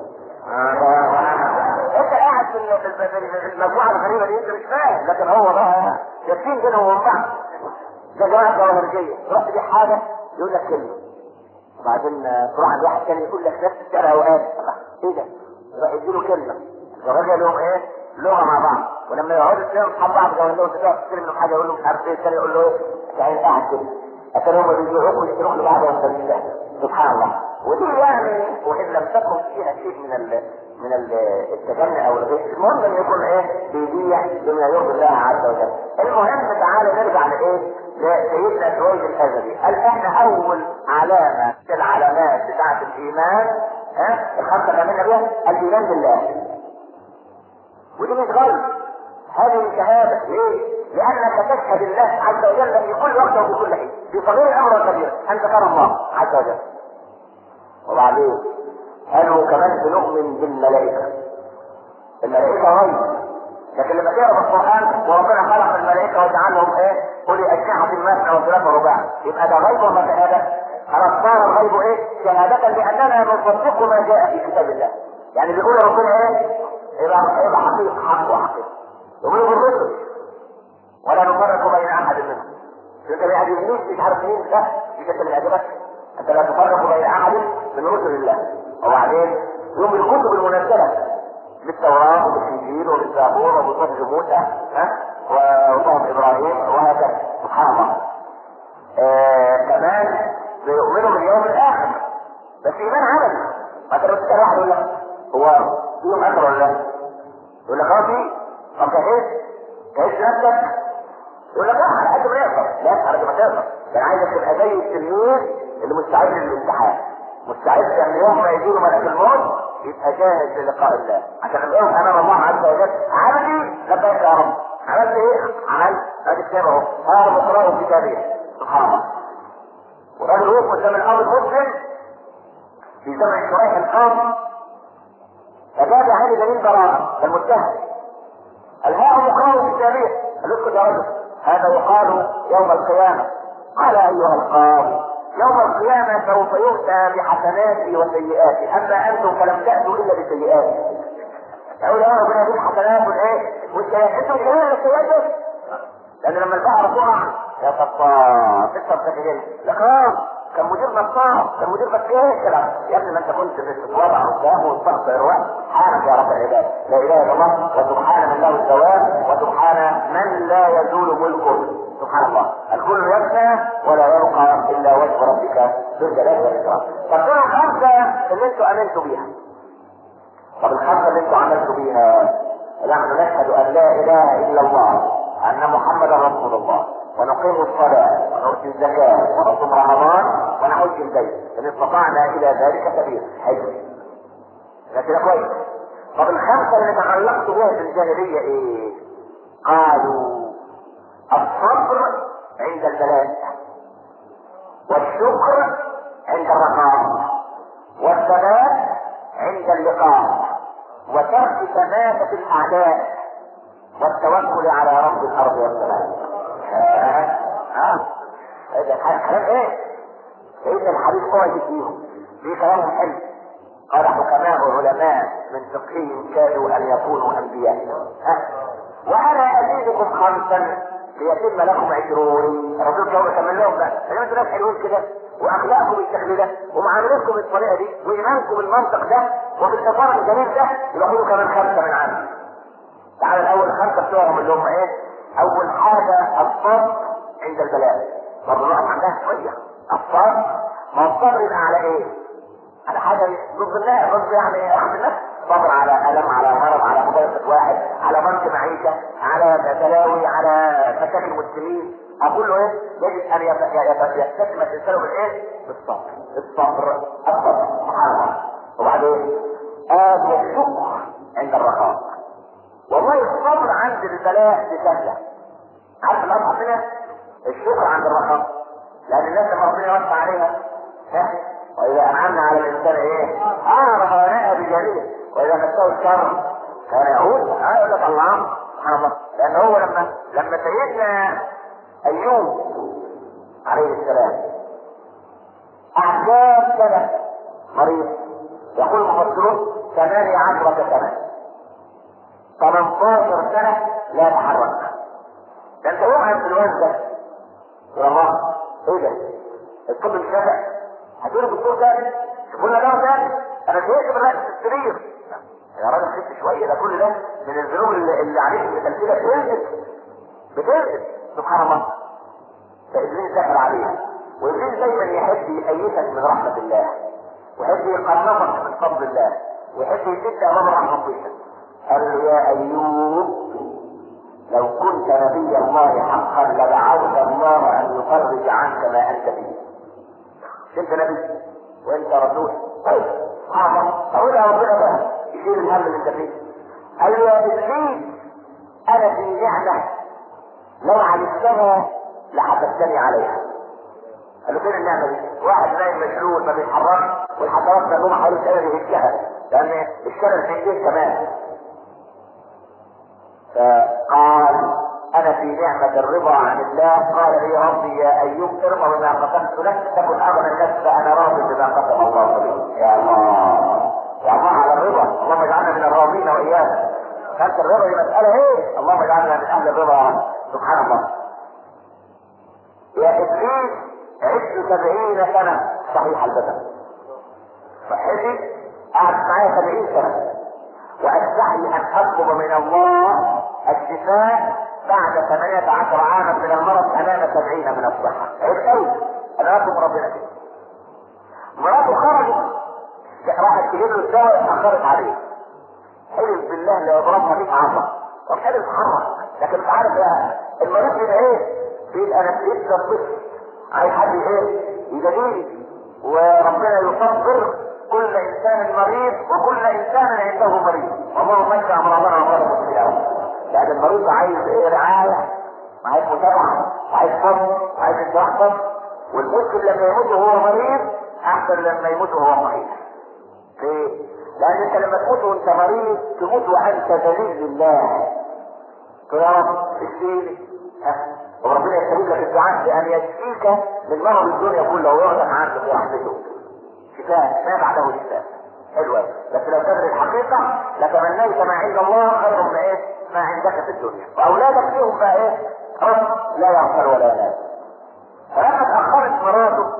انت قاعد في المجموعه الغريبه دي انت مش فاهم، لكن هو بقى يكفين بينهم وبين بعض. ده جماعه ظواهرجيه، تروح تبيع حاجه يقول لك كلمه، وبعدين تروح عند واحد ثاني يقول لك نفس السعر اوقات، ايه ده؟ يروح يديله كلمه، الظواهرجيه لهم ايه؟ لغه مع بعض، ولما يقعدوا اثنين اصحاب بعض يقول لهم تقدر تشتري منهم حاجه، يقول له مش عارف ايه، الثاني يقول له ايه؟ يعني قاعد كده، اتاري هم بيبيعوك ويشتروك لبعض وانت سبحان الله. ودي يعني وان لم تكن فيها شيء من ال من ال التجني او الغش، المهم ان يكون ايه؟ بيبيع بما يرضي الله عز وجل. المهم تعالى نرجع لايه؟ لسيدنا سويد الازلي، قال احنا اول علامه في العلامات بتاعه الايمان، ها الخمسه اللي عملنا بيها الايمان بالله. ودي مش غلط، هذه شهاده. ليه؟ لانك تشهد الله عز وجل في كل وقت وفي كل حين، في صغير الامر والكبير انت ترى الله عز وجل. وبعدين قالوا كمان بنؤمن بالملائكه. الملائكه غيب، لكن لما تقرا القران وربنا خلق الملائكه وجعلهم ايه؟ اولي اجنحه مثنى وثلاث ورباع، يبقى ده غيب ولا شهاده؟ خلاص صار الغيب ايه؟ شهاده، لاننا نصدق ما جاء في كتاب الله. يعني بيقول ربنا ايه؟ يبقى يبقى حقيقه، حق وحقيقه. يقولوا بالرسل ولا نفرق بين احد منهم. انت ما يعجبنيش مش عارف مين، لا مش انت اللي يعجبك، انت لا تفرق بين احد من رسل الله. وبعدين يوم الكتب المنزله بالتوراه وبالانجيل وبالزبور وبصحف موسى ها وصحف ابراهيم وهكذا، سبحان الله. آه كمان بيؤمنوا باليوم الاخر، بس ايمان عملي. ما تقدرش تسال واحد يقول لك هو في يوم اخر ولا لا؟ يقول لك اه في. طب جهز جهز نفسك، يقول لك لا على قد ما يقدر، لا على قد ما تقدر. انا عايزك تبقى زي التلميذ اللي مستعد للامتحان، مستعد ان يوم ما يجيله ملك الموت يبقى جاهز للقاء الله، عشان لما يقف امام الله عز وجل عبدي لبيك يا رب، عملت ايه؟ عملت ادي كتاب اهو، هذا مقراه كتابيه، سبحان الله. والراجل وقف قدام الامر المسلم في زمن شريح القاضي، فجاب عليه دليل براءه المتهم، قال هذا مقراه كتابيه، قال اسكت يا رجل، هذا يقال يوم القيامه. قال ايها القاضي يوم القيامة سوف يؤتى بحسناتي وسيئاتي، اما انتم فلم تأتوا الا بسيئاتي. يقول يا ربنا يجيب حسنات والايه؟ والسيئات، انتم مش جايين على السيئات، لان لما البحر تقع يا ستار تكسر سكينه، لكن كان مدير نصار، كان مدير بكيه كلام يا ابني، ما انت كنت بتتواضع قدامه وتستغفر وقت سبحانك يا رب العباد، لا اله الا الله، وسبحان من له الزوال، وسبحان من لا يزول ملكه، سبحان الله. الكل يفنى ولا يبقى الا وجه ربك ذو الجلال والاكرام. طب دول الخمسه اللي انتوا امنتوا بيها. طب الخمسه اللي انتوا عملتوا بيها، نحن نشهد ان لا اله الا الله، ان محمدا رسول الله، ونقيم الصلاه ونؤتي الزكاه ونصوم رمضان ونحج البيت ان استطعنا الى ذلك سبيلا. حلو، ده كده كويس. طب الخمسه اللي تخلقتوا بها في الجاهليه ايه؟ قالوا الصبر عند البلاء، والشكر عند الرخاء، والثبات عند اللقاء، وترك تماسة الاعداء، والتوكل على رب الارض والسماء. ها هذا كلام ايه؟ سيدنا الحبيب قوي فيهم في كلامهم حلو. قال حكماء علماء من فقههم كادوا ان يكونوا انبياء. ها وانا ازيدكم خمسا ليتم لكم عشرون. الرسول كان كمل لهم بقى، انما انتوا ناس حلوين كده، واخلاقكم بالشكل ده، ومعاملتكم بالطريقه دي، وايمانكم بالمنطق ده، وبالاطار الجميل ده، يبقى كمان خمسه من عندي. تعالى الاول خمسه بتوعهم اللي هم ايه؟ اول حاجه الصبر عند البلاء. برضه نقف عندها شويه. الصبر، ما الصبر يبقى على ايه؟ على حاجه ضد الله، ضد يعني اخذ النفس، صبر على الم، على مرض، على مضايقه واحد، على ضنك معيشه، على تلاوي، على مشاكل المسلمين. اقول له ايه؟ يجب ان يستسلم الانسان بالايه؟ بالصبر. الصبر الصبر سبحان الله. وبعدين آه الشكر عند الرخاء. والله الصبر عند البلاء دي سهله. عارف الاصعب منها؟ الشكر عند الرخاء، لان الناس لما ربنا يوسع عليها ها، واذا انعمنا على الانسان ايه؟ اعرف وناء بجميل، واذا مسه الشر كان يعود. اه يقول لك الله سبحان الله، لان هو لما لما سيدنا ايوب عليه السلام احكام سنه مريض، يقول المفسرون ثمانية عشرة سنه، ثمانية عشر سنه لا يتحرك. ده انت يوم انفلونزا يا الله ايه ده؟ الطب مش نافع؟ هتقول الدكتور تاني؟ شوفوا لنا دواء تاني؟ انا زهقت من رأس السرير. يا راجل خف شويه، ده كل ده من الذنوب اللي, اللي عليك بتمثيلها بتنزل بتنزل سبحان الله. فابليس دخل عليها، وابليس دايما يحب يأيسك من رحمه الله، ويحب يقربك من فضل الله، ويحب يسد امام رحمه الله. قال له يا ايوب لو كنت نبي الله حقا لدعوت الله ان يفرج عنك ما انت فيه. انت نبي وانت رسول، طيب سبحان اقول يا ربنا بقى يشيل الهم اللي انت فيه. قال له يا ابليس انا في نعمه لو عرفتها لحسدتني عليها. قال له فين النعمه دي؟ واحد نايم مشلول ما بيتحركش والحشرات مهجومه حواليه شلل يهجها، لان الشلل في ايديه كمان. فقال انا في نعمة الرضا عن الله. قال لي ربي يا ايوب ارضى بما قسمت لك تكن اغنى الناس فانا راض بما قسم الله لي. يا الله يا الله على الرضا، اللهم اجعلنا من الراضين واياك. كانت الرضا دي مسألة ايه؟ اللهم اجعلنا من اهل الرضا سبحان الله. يا ابليس عشت سبعين سنة صحيح البدن، صحتي قعدت معايا سبعين سنة، واستحي ان اطلب من الله الشفاء بعد ثمانية عشر عاما من المرض امام سبعين من الصحة. عيب قوي انا اطلب ربنا كده. مراته خرجت راحت تجيب له الدواء اتاخرت عليه، حلف بالله لا يضربها مية عصا ومش قادر يتحرك. لكن مش عارف بقى المريض بيبقى ايه؟ بيبقى نفسيته الطفل عايز حد ايه؟ يجاديه، وربنا يصبر كل انسان مريض وكل انسان عنده مريض. والله مشى امراضنا وامراض المسلمين، لان المريض عايز ايه؟ رعايه، وعايز متابعه، وعايز صبر، وعايز يتوحد. والمسلم لما يموت وهو مريض احسن لما يموت وهو صحيح. ليه؟ لان انت لما تموت وانت مريض تموت وانت ذليل لله. يا رب اشفيني، وربنا يستجيب لك الدعاء بان يشفيك من مرض الدنيا كله ويغلق عنك برحمته. شفاء ما بعده شفاء. حلوة. بس لو كانت الحقيقة لتمنيت ما عند الله خير من ايه؟ ما عندك في الدنيا. واولادك فيهم بقى ايه؟ رب لا يغفر ولا ينام. فلما اتأخرت مراته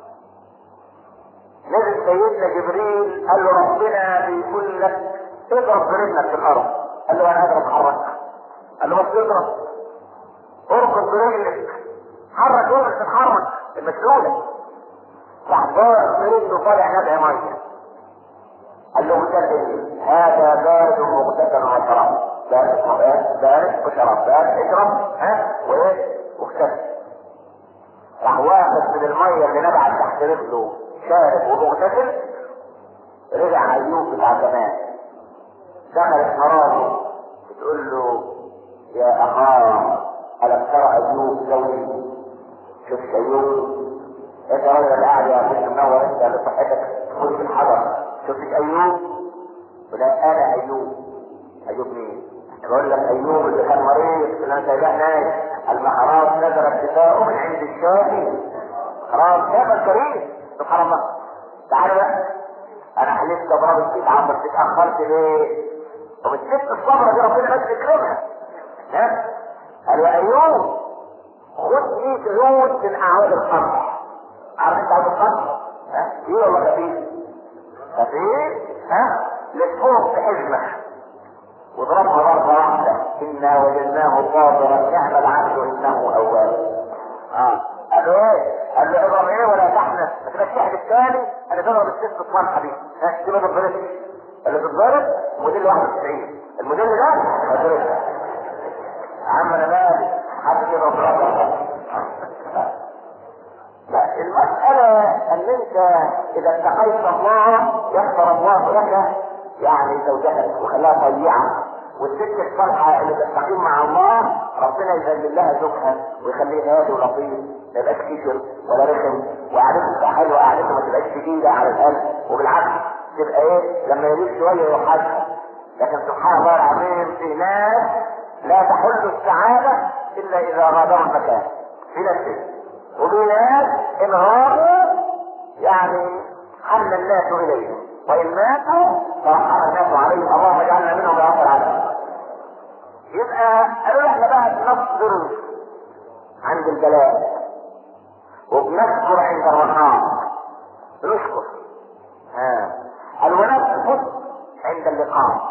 نزل سيدنا جبريل قال له ربنا بيقول لك اضرب برجلك في الارض. قال له انا اضرب حرك. قال له بس اضرب، اركض برجلك، حرك رجلك تتحرك المسؤولة. راح ضارب برجله طالع نبع ميه. قال له متكل هذا بارد مغتسل وشراب. بارد بارد وشراب، بارد اشرب ها وايه واغتسل. راح واخد من الميه اللي نبعت تحت رجله شارب ومغتسل. رجع ايوب بتاع زمان. دخلت مراته بتقول له يا اخاه الم ترى ايوب زوجي؟ شوف ايوب انت راجل اللي قاعد يا بنت منور انت اللي صحتك تخش في الحضر. شوف ايوب؟ ولا انا ايوب. ايوب مين؟ بقول لك ايوب اللي كان مريض اللي انا سايباه نايم. المحراس نزل ابتداؤه من عند الشافي. خلاص شاف الكريم سبحان الله. تعالوا بقى انا حلفت اضرب الست عم بس اتاخرت ليه؟ طب الست الصبره دي ربنا بس يكرمها. ها؟ قال يا ايوب خد مية عود من اعواد القمح. عارف انت عود القمح؟ ها؟ ايه ولا خفيف؟ خفيف؟ ها؟ لفوق في حزمه واضربها ضربه واحده. انا وجدناه صابرا نعم العبد انه اواب. اه قال له ايه؟ قال له اضرب ايه ولا تحنث؟ ما تبقاش تحد الثاني. انا بضرب الست اطفال حبيبي. ها دي ما تتضربش. اللي تتضرب موديل واحد وتسعين. الموديل ده ما تضربش. عم انا مالي حد كده ضربها. لا المسألة ان انت اذا اتقيت الله يغفر الله لك يعني زوجتك وخلاها طيعة. والست الصالحة اللي تستقيم مع الله ربنا يذلل لها زوجها ويخليه هادي ولطيف ما يبقاش كشر ولا رخم، وقعدته تبقى حلوه، قعدته ما تبقاش شديده على القلب، وبالعكس تبقى ايه لما يليق شويه يوحشها. لكن سبحان الله العظيم في ناس لا تحل السعاده الا اذا غادروا المكان في نفسه، وفي ناس ان غابوا يعني حل الناس اليهم وان ماتوا فرحم الناس عليهم. اللهم اجعلنا منهم يا رب العالمين. يبقى قالوا احنا بقى نصبر عند البلاء وبنشكر عند الرخاء، نشكر. ها قال ونثبت عند اللقاء.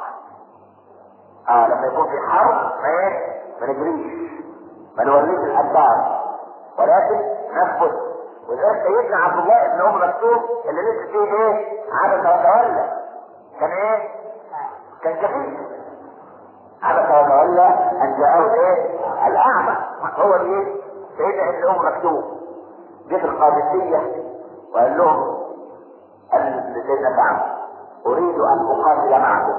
اه لما يكون في حرب ما ايه؟ ما نجريش، ما نوليش الادبار، ولكن نثبت. وذلك سيدنا عبد الله بن ام مكتوم اللي لسه فيه ايه؟ عبس وتولى، كان ايه؟ كان كفيف. عبس وتولى ان جاءه ايه؟ الاعمى. هو ايه؟ سيدنا ابن ام مكتوم جه في القادسيه وقال لهم لسيدنا كعب اريد ان اقاتل معكم.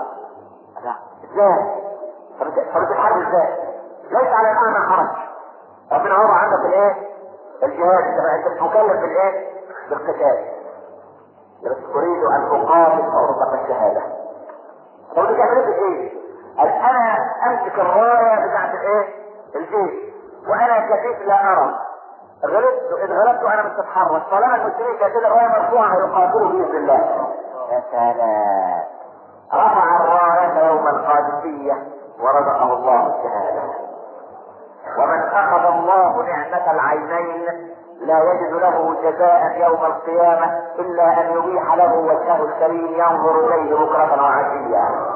ازاي؟ طب الحرب ازاي؟ ليس على الاعمى حرج، ربنا وضع عندك الايه؟ الجهاد، انت مكلف بالايه؟ بالقتال. بس اريد ان اقاتل فارزق الشهاده. طب دي تعمل ايه؟ قال انا امسك الرايه بتاعت الايه؟ الجيش وانا كفيف لا ارى، غلبت اذ غلبت انا مش هتحرك، طالما المسلمين كانت الرايه مرفوعه هيقاتلوا باذن الله. يا سلام. رفع الرايه يوم القادسيه ورزقه الله الشهاده. ومن اخذ الله نعمه العينين لا يجد له جزاء يوم القيامه الا ان يبيح له وجهه الكريم ينظر اليه بكره وعشيا.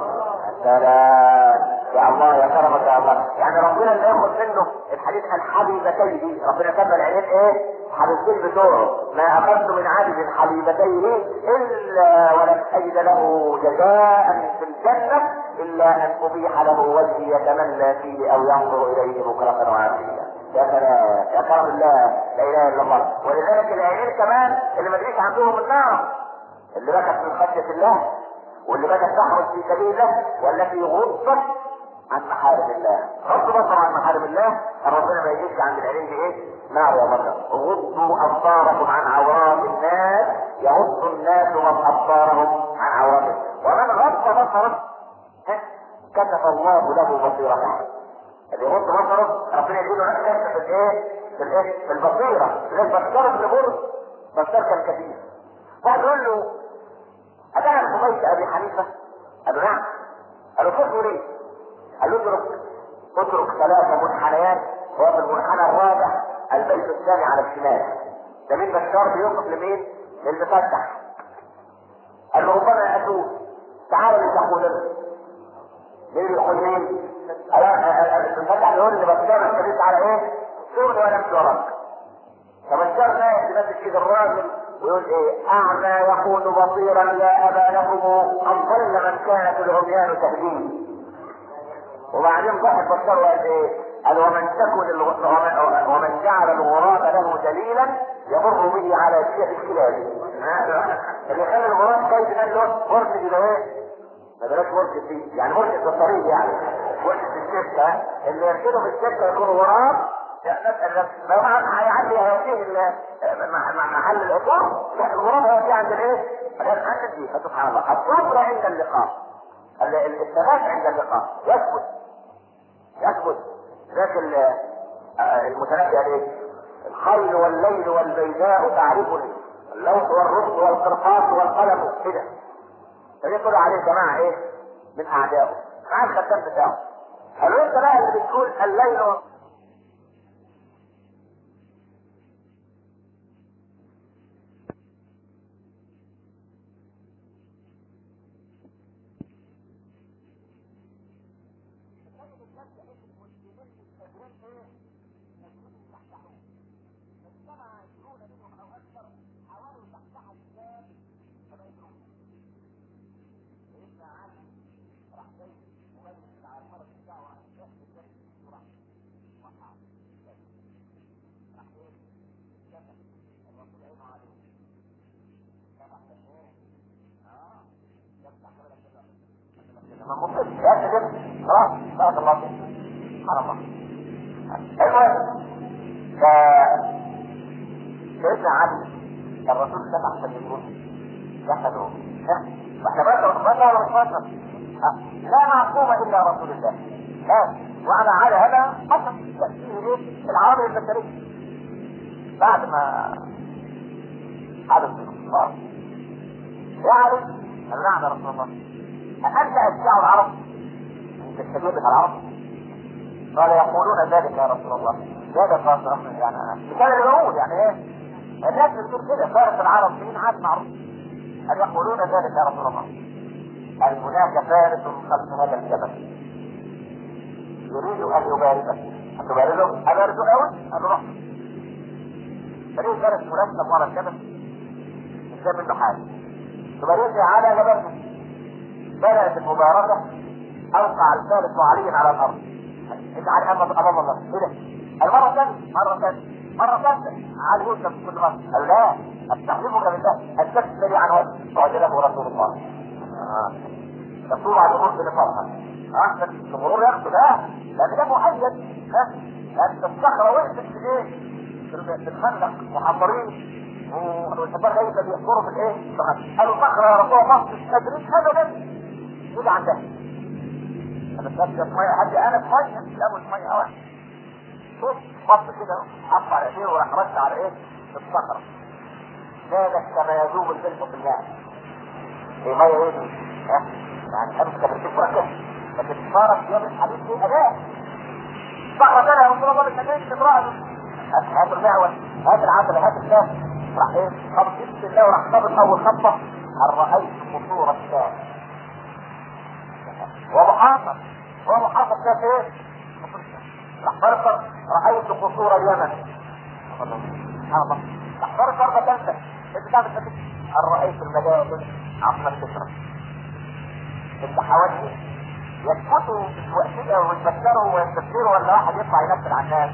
سلام يا الله يا كرمك يا الله. يعني ربنا اللي ياخد منه الحديث الحبيبتين، ربنا سمى العينين ايه؟ حبيبتين بتوعه. ما اخذت من عبد حبيبتين الا ولم اجد له جزاء في الجنه الا ان ابيح له وجهي يتمنى فيه او ينظر اليه بكره وعشيا. يا سلام يا كرم الله، لا اله الا الله. ولذلك العينين كمان اللي ما تجيش عندهم النار، اللي بكت من خشيه الله واللي بدأت تحرس في سبيل الله والتي غضت عن محارم الله. غض بصر عن محارم الله، ربنا ما يجيش عند العلم بايه؟ نار يا مرة. غضوا ابصاركم عن عورات الناس يغض الناس ابصارهم عن عوراتهم. ومن غض بصره كشف الله له بصيرته. اللي يغض بصره ربنا يجيله نفسه في الايه؟ في الايه؟ في البصيره. زي بشار بن برد، بشار كان كثير. واحد يقول له أتعرف بيت أبي حنيفة؟ قال له نعم. قال له فكروا ليه؟ قال له اترك اترك ثلاث منحنيات، هو في المنحنى الرابع البيت الثاني على الشمال. ده مين بشار بيوقف لمين؟ للمفتح. قال له ربما أتوب، تعالوا لتقول لنا. مين اللي يقول مين؟ المفتح يقول لي بشار اشتريت على ايه؟ شغل وانا امشي وراك. فبشار نايم بنفس كده الراجل ويقول ايه؟ اعمى يكون بصيرا لا ابا لكم ان ضل من كانت العميان تهديه. وبعدين ضحك بشار وقال ايه؟ قال ومن تكن الغ... ومن... ومن جعل الغراب له دليلا يمر به على شيء الكلاب. اللي خلى الغراب كيف قال له مرشد ده ايه؟ ما بلاش مرشد فيه، يعني مرشد في الطريق، يعني مرشد في السكه، اللي يرشده في السكه يكون غراب. نسأل لو هيعدي هيأتيه محل العطور، الغراب هيأتيه عند الايه؟ عند الدين. سبحان الله. الصبر عند اللقاء، الثبات عند اللقاء، يثبت يثبت ذاك المتنبي عليه الخيل والليل والبيداء تعرفني، اللوح والرشد والقرطاس والقلم كده. فيقول عليه جماعه ايه؟ من اعدائه، مع الخدام بتاعه. قالوا انت بقى اللي بتقول الليل خلاص بارك الله فيك. سبحان الله. المهم ف سيدنا علي الرسول كتب عشان يقول يحمدوا واحنا بشر بشر ومش بشر، لا معصوم الا رسول الله. ها وانا على هذا بشر تأتيه ايه؟ العوامل البشريه. بعد ما حدث الله يا علي قال نعم يا رسول الله، أأنت أشجع العرب؟ أنت الشجوع بتاع العرب؟ قال يقولون ذلك يا رسول الله. هذا خاص يعني كان اللي بقول يعني ايه؟ الناس بتقول كده فارس العرب مين عاد معروف ان يقولون ذلك يا رسول الله. قال هناك فارس خلف هذا الجبل يريد ان يبارزك. ان تبارزه؟ ابارزه قوي؟ قال له روح. فليه فارس مركب ورا الجبل مش جايب منه حاجه. تبارزني على جبل. بدات المبارزه، اوقع الفارس وعلي على الارض. اجعل امام امام الله. ايه ده؟ المره الثانيه مره ثانيه مرة ثالثة على يوسف كل مرة. قال لا استحلفك بالله ان تكفري عن وجه فوجده رسول الله. اه تطول على الامور بنفرها. اه الغرور ياخده لا لان ده محيد. ها انت الصخرة وقفت في ايه؟ في الخندق محضرين والحفار ليس بيحضروا في الايه؟ قالوا صخرة يا رسول الله مش قادرين ابدا يجي عندها. انا بس ميه حد انا في ميه لا مش ميه واحد. شوف بص كده حط على ايديه وراح رد على ايه؟ الصخرة. نادت كما يذوب الفلح في الماء. في ميه ايه دي؟ ها؟ يعني امس كانت بتفرق لكن صارت في يوم الحديث في اداء. صخرة ثانية يا رسول الله بالمكان تقرأها. هات المعول، هات العسل، هات الشاف. راح ايه؟ خبط بسم الله وراح خبط اول خبطة. هل رأيت قصور الشام. ومحاصر ومحاصر شاف ايه؟ راح فرق رأيت قصور اليمن. سبحان الله. راح فرق فرقة ثالثة. انت تعمل فتك. هل رأيت المدائن عصمة الكسرى. انت حوالي يسكتوا وقتها ويتفكروا ويستفكروا ولا واحد يطلع ينفذ على الناس.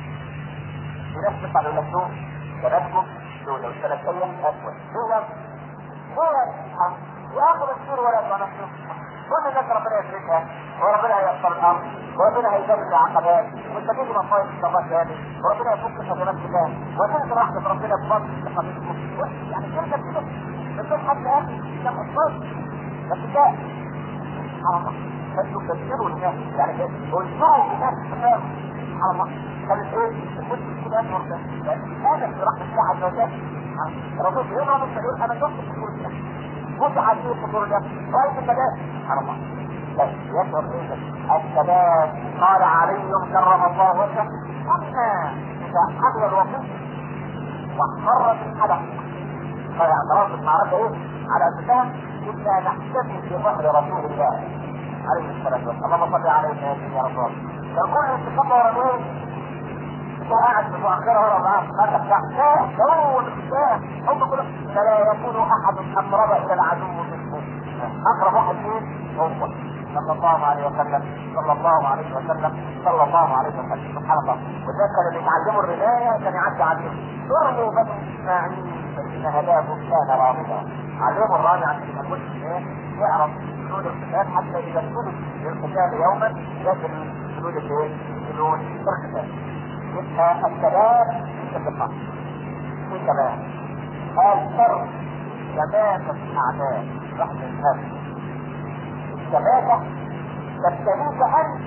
في ناس تطلع يقول لك شوف شبابكم دولة والثلاثية أسود. دولة دولة ياخذ السور ولا يطلع نفسه. كل الناس ربنا يسرقها وربنا هيأثر الأرض وربنا هيجمع العقبات والتجيب مصايب الصفات ثاني وربنا يفك الحجمات كتاب وتنسى رحمة ربنا بفضل لحبيبكم. يعني كلمة كده بتقول حد يا أخي كم أصفاد بس ده سبحان الله. فانتوا تذكروا الناس يعني قلتوا الناس سبحان الله. كانت ايه؟ المسلم كده أكبر ده لأن هذا في رحمة الله عز وجل. الرسول يقرأ من يقول أنا شفت الخطور ده كنت عارفين الخطور ده رأيت الثبات سبحان الله. يشعر ايه الثبات. قال علي كرم الله وجهه أما إذا حضر الوقت واحترت الحدث فاعتراض المعركة ايه؟ على أسفها كنا نحتفل بظهر رسول الله عليه الصلاة والسلام. اللهم صل عليه يا رسول الله. يقول الاتفاق ورا ايه؟ انت قاعد في مؤخرة ورا معاه هذا بتاع لا هو الختام هم كلهم فلا يكون احد اقرب الى العدو منه. اقرب واحد مين؟ هو صلى الله عليه وسلم صلى الله عليه وسلم صلى الله عليه وسلم. سبحان الله. وذلك كانوا بيتعلموا الرماية كان يعدي عليهم ارموا بنو اسماعيل فان هداه كان رابطا. علموا الرامي عشان ما يكونش ايه؟ يعرف حدود القتال حتى اذا ابتدوا للقتال يوما يجري حدود الايه؟ حدود القتال. يبقى الثبات في الثقة. في كمان قال شر ثبات الاعداء رحم الناس. الثباتة تبتليك انت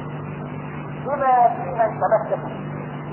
بما فيما انتبهت فيه.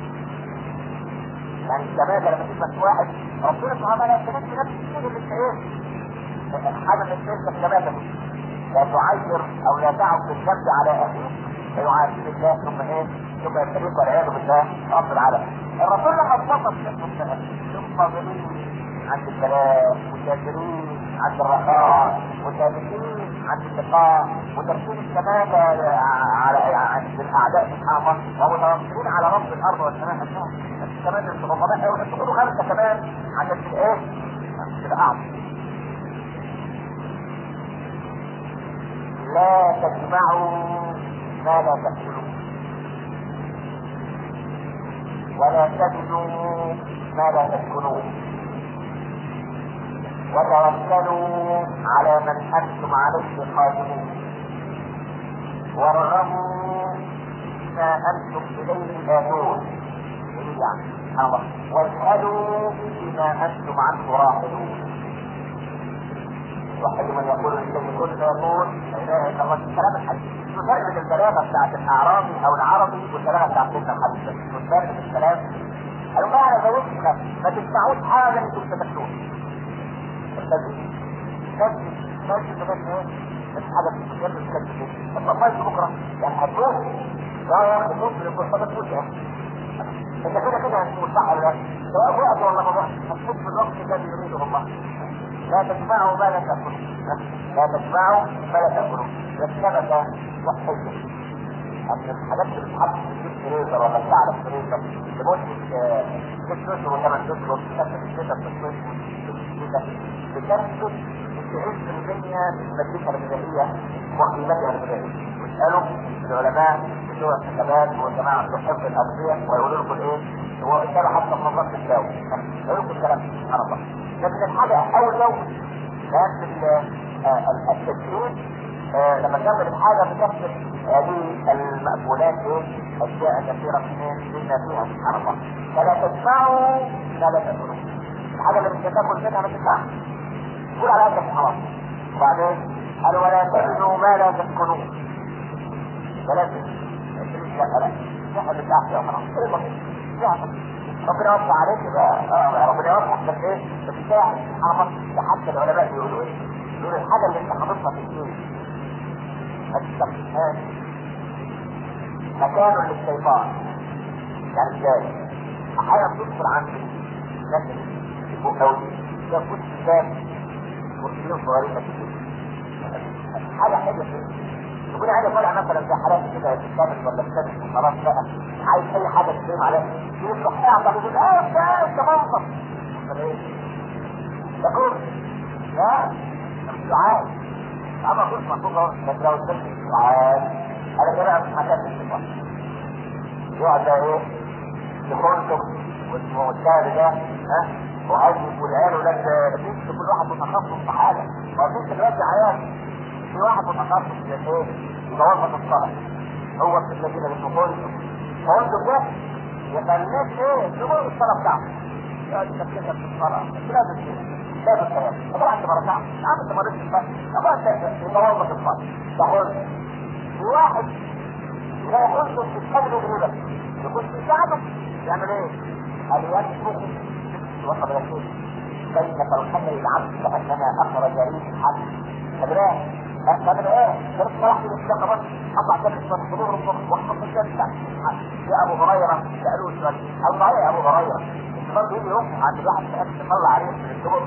يعني الثباتة لما تثبت واحد ربنا سبحانه وتعالى يبتليك بنفس الشيء اللي انت ايه؟ حاجة من تلك الثباتة لا تعير او لا تعب بالجنب على اخيك فيعافيك الله ثم ايه؟ ثم يبتليك والعياذ بالله رب العالمين. الرسول لما اتصف بالمسلمين ثم ظلموا عند السلام متاجرين عند الرخاء متابعين عند اللقاء متركين السماء على عند الاعداء سبحان الله ومتوكلين على رب الارض والسماء النور. كمان الغضباء قوي انتوا خدوا خمسه كمان عشان ايه؟ تبقى اعظم. لا تجمعوا ما لا تأكلون ولا تبنوا ما لا تسكنون وتوكلوا على من انتم عليه قادرون وارغبوا ما انتم اليه آتون واسألوا بما انتم عنه راحلون. واحد من يقول الشيء كل يقول لا اله الا الله. الكلام الحديث الفرق بين البلاغه بتاعت الاعرابي او العربي والبلاغه بتاعت سيدنا الحديث. الفرق في الكلام قالوا ما انا زوجتك ما تسمعوش حاجه انتم تتكلمون. التدريب تدريب تدريب كمان ايه؟ مش حاجه تتكلم تدريب. طب ما بكره يعني هتروح لا يا اخي تروح لكل حاجه تقول انت كده كده هتموت صح ولا لا؟ سواء وقت ولا ما وقت هتحس بالوقت الذي يريده الله. لا تجمعوا ما لا تاكلوا، لا تجمعوا ما لا تاكلوا. السمكه صحيه. ان الحاجات اللي بتتحط في الفريزر ولا بتاع الفريزر لمده ست اشهر وثمان اشهر وتثبت الشتاء في الصيف بتثبت تسعين بالمية من المادة الغذائية وقيمتها الغذائية. واسألوا العلماء بتوع الحسابات والجماعة بتوع حفظ الأغذية ويقولوا لكم إيه؟ هو إشارة حتى في منظمة الدواء. يقولوا لكم الكلام سبحان الله. لكن الحاجة أول يوم كانت التدخين لما تعمل الحاجة بتحصل هذه المأكولات إيه؟ أشياء كثيرة مما فيها سبحان الله. فلا تسمعوا لا لا تأكلوا. الحاجة اللي مش هتاكل منها ما تسمعش. قول على هذا الحرام. وبعدين قالوا ولا تأكلوا ما لا تسكنوا. ولا تسكنوا. لا لا نحن بتاعك يا حرام. ايه بطيء؟ ربنا يوفق عليك بقى. ربنا يوفق بس ايه؟ بتساعد حرام. حتى العلماء بيقولوا ايه؟ يقولوا الحاجة اللي انت حاططها في الدين ما تستخدمهاش مكان للشيطان. يعني ازاي؟ احيانا تدخل عند الناس يبقوا قوي يكون كتاب مرسلين صغيرين كتير حاجة حلوة كده. يكون عايز طالع مثلا زي حالات كده تتكامل ولا تتكامل خلاص بقى عايز اي حاجة تتكلم عليها يصبح اعطى يقول اه ده انت منصف طب ايه؟ ده كورس لا مش عايز اما كورس مطلوب اهو بس لو تكلم مش عايز انا كده مش هكمل الشيطان يقعد ده ايه؟ يخونكم والمشاهد ده ها وعايز والعيال ولاد بنت كل واحد متخصص في حاجه ما فيش دلوقتي عيال في واحد متخصص في ايه؟ يتوظف الصلاه هو في الذين بيخونكم خونكم ده يخليك ايه؟ تمر الصلاه بتاعته يقعد يتكلم في الصلاه لازم كده لازم كلام طبعا انت ما رجعتش عم انت ما رجعتش طبعا انت يتوظف الصلاه تقول واحد لا يخونكم في الحجر الغيبه يكون يساعدك يعمل ايه؟ قال يسبق وصل رسول كيف ترحمه العبد كانما اخرج ريح حد فبراه فبراه ايه؟ فرق صلاح في الاسلام بس اطلع كده في الصدور الصبح وحط الجنة يا ابو هريره سالوه السؤال قال صحيح يا ابو هريره الشيطان بيجي يروح عند الواحد يطلع عليه من الدبر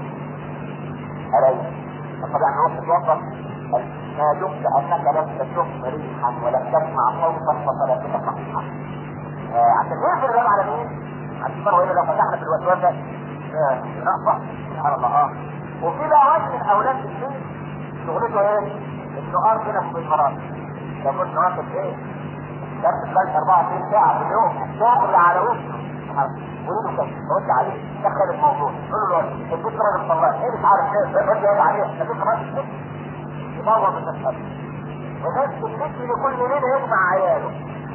عليه فطبعا هو بتتوقف ما دمت انك لم تشم ريحا ولم تسمع صوتا فصلاتك صحيحه عشان يقفل الباب على مين؟ عشان الشيطان والا لو فتحنا في الوسواس نقطع سبحان الله اه وفي بقى واحد من اولاد البيت شغلته ايه؟ انه ارضنا في المراتب لو كنت واخد ايه؟ درس البلد أربعة وعشرين ساعة في اليوم شغل على وشه قولوا له كده رد عليه دخل الموضوع قولوا له البيت راجل طلع ايه مش عارف ايه رد عليه البيت راجل كده يبوظ الناس ونفس الذكر لكل ليله يجمع عياله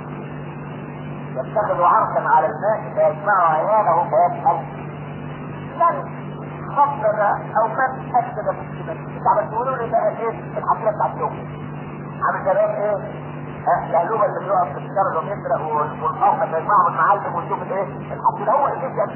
يتخذ عرشا على الماء فيجمع عياله فيسأل من خفض او من افسد في السماء انت عم تقولوا لي بقى ايه الحفله بتاعت اليوم عامل زمان ايه الهلوبه اللي بيقف في الشارع ويسرق والقوقه فيجمعهم المعلم ويشوف الايه الحفله هو اللي بيجي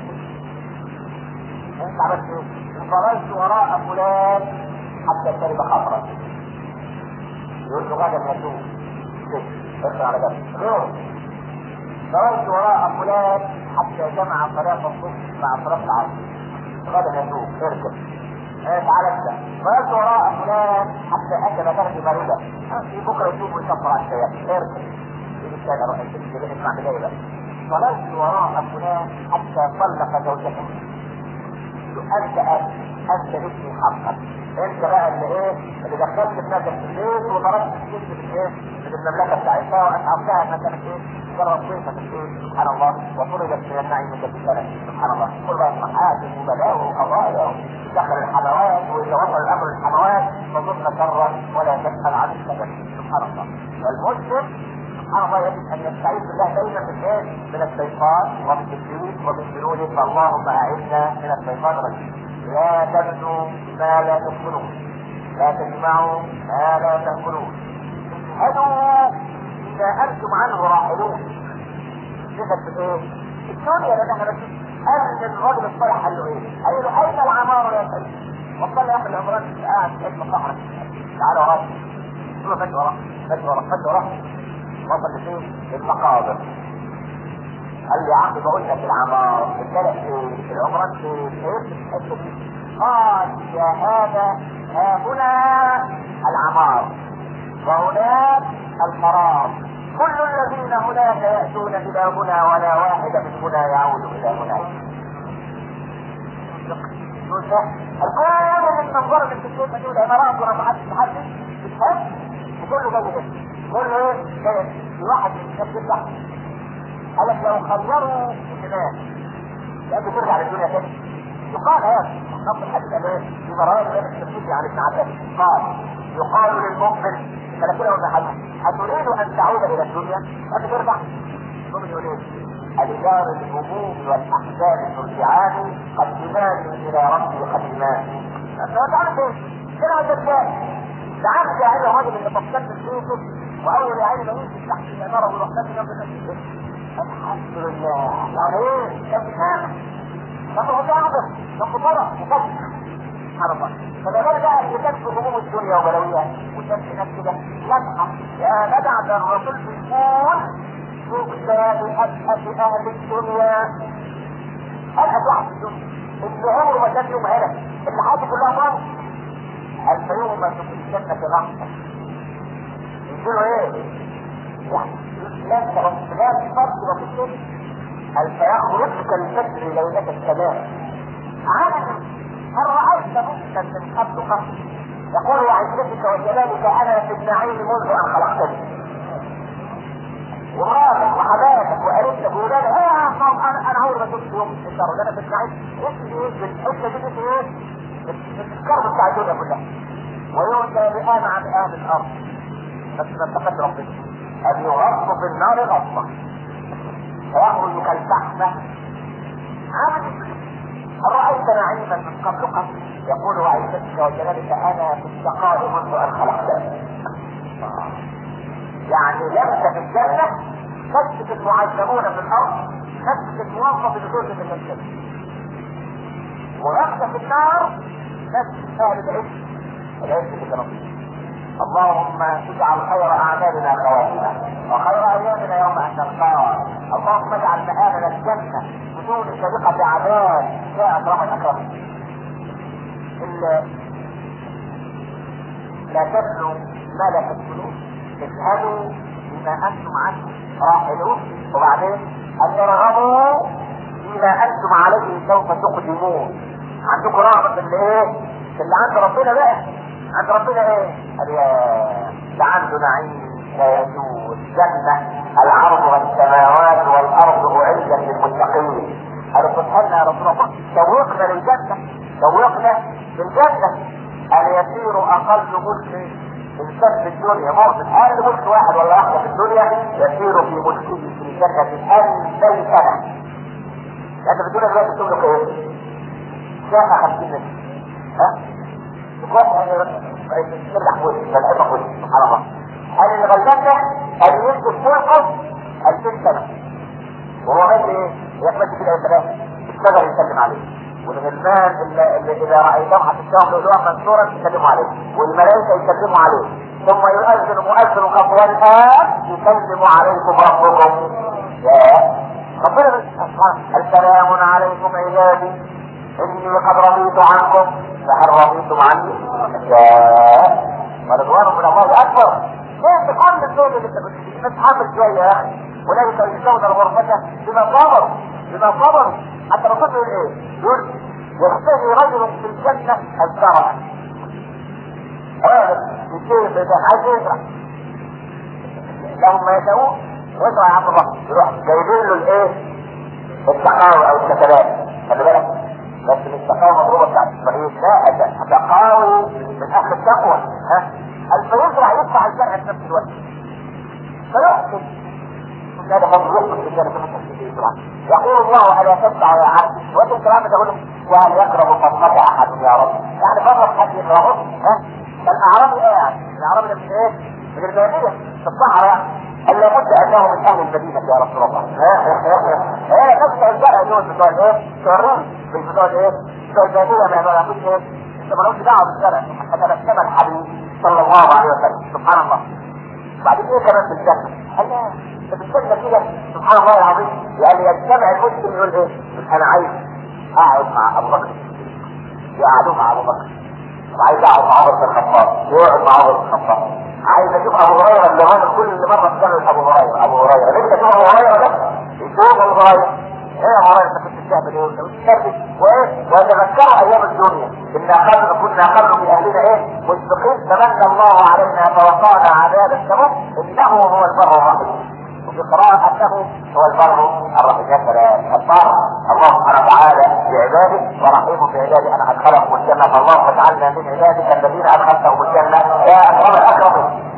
انت عملت ايه انطلقت وراء فلان حتى شرب خمرا يقول له غدا يسوق ارجع على جنب خرجت وراء فلان حتى جمع صلاة الصبح مع صلاة العصر غدا يسوق اركب تعالى انت خرجت وراء فلان حتى اكل درجة باردة في بكره يشوف ويشفر على الشيء اركب يجي الثاني روح الشيء اسمع بداية بقى خرجت وراء فلان حتى طلق زوجته انت انت ابني حقا انت بقى اللي ايه اللي دخلت ابنك في البيت وضربت الست من ايه من المملكه بتاعتها واتعبتها انها كانت ايه مجرد ضيفه في البيت سبحان الله وطردت من النعيم من السنه سبحان الله كل بقى محاكم وبلاء وقضايا دخل الحموات واذا وصل الامر للحموات فظن شرا ولا تسال عن السبب سبحان الله فالمسلم سبحان الله يجب ان يستعيذ بالله دائما من ايه من الشيطان ومن ابليس ومن جنوده فاللهم اعذنا من الشيطان الرجيم لا تبنوا ما لا تأكلون لا تجمعوا ما لا تأكلون اشهدوا إذا أنتم عنه راحلون صفة ايه؟ الدنيا لأن احنا بس قال الراجل الصالح قال له ايه؟ قال له أين العمار يا سيدي؟ وصل يا أخي العمران قاعد في اسم الصحراء تعالى وراك قال له فج وراك فج وراك فج وراك وصل لفين؟ للمقابر قال لي يا عم بقول لك العمار الثلاث ايه العمرات ايه ايه قال يا هذا ها هنا العمار وهناك القرار، كل الذين هناك يأتون الى هنا ولا واحد من هنا يعود الى هناك. الكل من منظر من الشيخ دي والامارات ورفعات المحدث بتفهم وكله جاي كده كله ايه الواحد من الناس يطلع قال لك لو خيروا الناس لأنه ترجع للدنيا تاني يقال هذا نص الحديث الايه في مرايا غير الترمذي عن ابن عباس قال يقال للمؤمن ثلاثين ولا حاجه اتريد ان تعود الى الدنيا ما ترجع المؤمن يقول ايه الجار الهموم والاحزان ترجعان قدمان الى ربي قدمان. انت تعرف ايه كده ما ترجعش تعرف يا عيني الراجل اللي فكرت في بيته واول يا عيني ما يمشي تحت الاماره ويروح تاني جنب الناس الحمد لله يعني ايه كان بيسامح فهو تعبر وقبره وفكر سبحان الله. فما بالك بقى اللي كان في هموم الدنيا وبلاويها وكان في ناس كده يضحك يا جدع ده الرسول بيقول تؤتى بأبأة أهل الدنيا أبأة واحد في الدنيا اللي عمره ما كان يوم هنا اللي حياته كلها مرض الفيوم ما تكون الجنة رحمة يقولوا ايه يعني لا ترى لا تفضل وتكتب الفيخرجك الفجر ليلة السلام عالم هل رأيت ممكن من قبل قبل يقول وعزتك وجلالك أنا في النعيم منذ أن خلقتني ومراتك وحبايبك وقريبتك وولادك ايه يا عم انا انا عمري ما شفت يوم في الشر ده انا في النعيم اسمي ايه بالحته دي اسمي ايه الكرب بتاع الدنيا كلها ويؤتى بآن عن اهل الارض بس ما اتقدر ربنا ان يغص في النار غصه فيخرج كالفحمه عامل رأيت نعيما من قبل قبل يقول وعزتك وجلالك انا في الشقاء منذ ان خلقتني. يعني لمسة في الجنة نفسك المعذبون في الارض نفسك الموظف بجزء من الجنة ولمسة في النار نفسك اهل العز العز في الجنة. اللهم اجعل خير اعمالنا خواتمنا وخير ايامنا يوم ان نلقاك. اللهم اجعل مآلنا الجنة بدون سابقة عذاب يا اكرم الاكرمين. لا تبلوا ملك السلوك اذهبوا بما انتم عنه راحلون وبعدين ان ترغبوا بما انتم عليه سوف تقدمون. عندكم رغبه في اللي ايه في اللي عند ربنا بقى عند ربنا ايه قال يا ده عنده نعيم لا يزول جنه العرض والسماوات والارض اعدت للمتقين. قالوا سبحانه يا رسول الله شوقنا للجنه شوقنا للجنه ان يسير اقل ملك انسان في الدنيا مؤمن اقل ملك واحد ولا واحده في الدنيا يسير في ملكه في الجنه ألفي سنه. انت في الدنيا دلوقتي تملك ايه؟ شاء خمسين نفس ها؟ ترجع فوق تلعبها فوق سبحان الله. قال اللي غلبان ده قال يمسك فوقه ألفين سنه وهو ماشي ايه؟ يقبل كده ثلاثه الشجر يسلم عليه والغلمان اللي, اللي اذا رايتهم هتشتغل لؤلؤا منصورا يسلموا عليه والملائكه يسلموا عليه ثم يؤذن مؤذن قبل الان يسلم عليكم ربكم. يا ربنا السلام عليكم عبادي اني قد رضيت عنكم فهل رضيتم عني؟ يا ورضوان من الله اكبر. ايه تحمل الدول اللي انت كنت تتحمل شويه يا اخي اولئك يجزون الغرفه بما صبروا بما صبروا. حتى الرسول يقول ايه؟ يقول يشتهي رجل في الجنة الزرع هذا يشتهي في الجنة عايز يزرع لهم ما يشاءون يزرع يا عبد الله يروح جايبين له الايه؟ التقاوي او الكتلات خلي بالك بس مش تقاوي مضروبة بتاعت اسماعيل لا تقاوي من اهل التقوى ها فيزرع يدفع الزرع في نفس الوقت فيحكم هذا مضروب في الجنة في يزرع. يقول الله الا تسمع يا عبد وانت الكلام تقول وهل يقرب فضلك احد يا رب يعني فضلك حد يقربه ها فالاعرابي ايه يعني الاعرابي ده من ايه من المدينه في الصحراء قال لابد انه من اهل المدينه يا رسول الله. ايه نفس الزرع دول بتوع ايه شهرين في بتوع ايه بتوع المدينه ما يعملوش ايه انت مالوش دعوه بالزرع حتى تبسم الحبيب صلى الله عليه وسلم سبحان الله. بعدين ايه كمان في الجنه قال لا في الجنه كده سبحان الله العظيم يعني يجتمع المسلم يقول ايه؟ انا عايز اقعد مع ابو بكر، يقعدوا مع ابو بكر، وعايز اقعد مع عمر بن الخطاب، يقعد مع عمر بن الخطاب، عايز اشوف ابو هريره اللي هو كل مره كان ابو هريره ابو هريره، ليه تشوف ابو هريره ده؟ يشوف ابو هريره، ايه يا هريره انت كنت بتعمل ايه؟ وانت بتشرب وايه؟ ويتذكروا ايام الدنيا، انا قبل كنا قبل في اهلنا ايه؟ مشفقين تمنى الله علينا فوقانا عذاب السموم انه هو البر الرحيم. وفي قراءة انه هو البر الرحيم. يا سلام، البر الله سبحانه وتعالى بعباده ورحيم بعباده. انا ادخلهم الجنه، فاللهم اجعلنا من عبادك الذين ادخلتهم الجنه يا اكرم الاكرمين.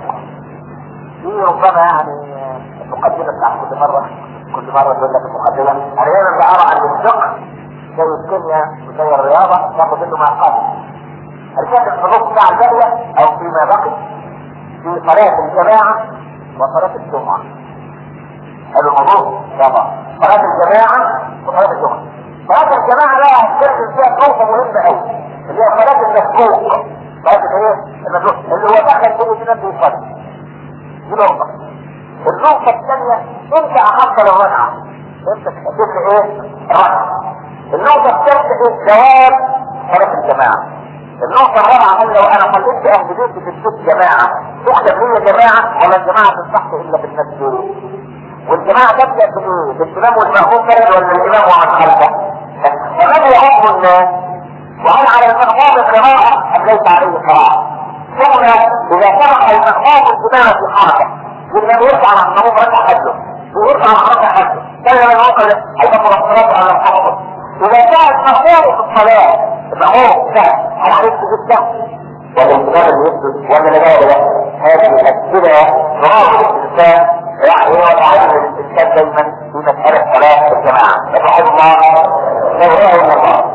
دي ربما يعني المقدمه بتاع كل مره كل مره تقول لك المقدمه. انا دايما بقرا عن الفقه زي الكيمياء وزي الرياضه تاخد منه ما قبل. الكاتب في النص بتاع الجاريه او فيما بقي في صلاه الجماعه وصلاه الجمعه. هذا الموضوع طبعا صلاه الجماعه وصلاه الجمعه. صلاه الجماعه لا هتكلم فيها نقطه مهمه قوي اللي هي صلاه المسبوق. صلاه ايه؟ المسبوق اللي هو دخل كل سنه بيصلي. دي نقطه. النقطه الثانيه انت اخذت لو ركعه انت تحدد ايه؟ ركعه. النقطه الثالثه ايه؟ جواب صلاه الجماعه. النقطه الرابعه قال لو انا خليت اهل بيتي في البيت جماعه تحسب لي جماعه ولا الجماعه تصح الا بالمسجد؟ والجماعة تبدأ بايه؟ بالإمام والمأموم فرد ولا الإمام ومن خلفه؟ فمن يحكم الناس؟ وهل على المأموم قراءة أم ليس عليه قراءة؟ ثم إذا ترك المأموم الإمام في حركة يبقى يرفع على المأموم ركعة حده ويرفع على ركعة حده كان الموقع المفروض الصلاة على الحفظ. إذا كان المأموم في الصلاة المأموم سهل هل عليه جدا؟ ولا الإمام اللي يسجد ولا لا ولا هذه الأسئلة تراقب الإنسان يعني هو تعلم الانسان دايما في مسألة صلاة الجماعة. يبقى الله يغير الله.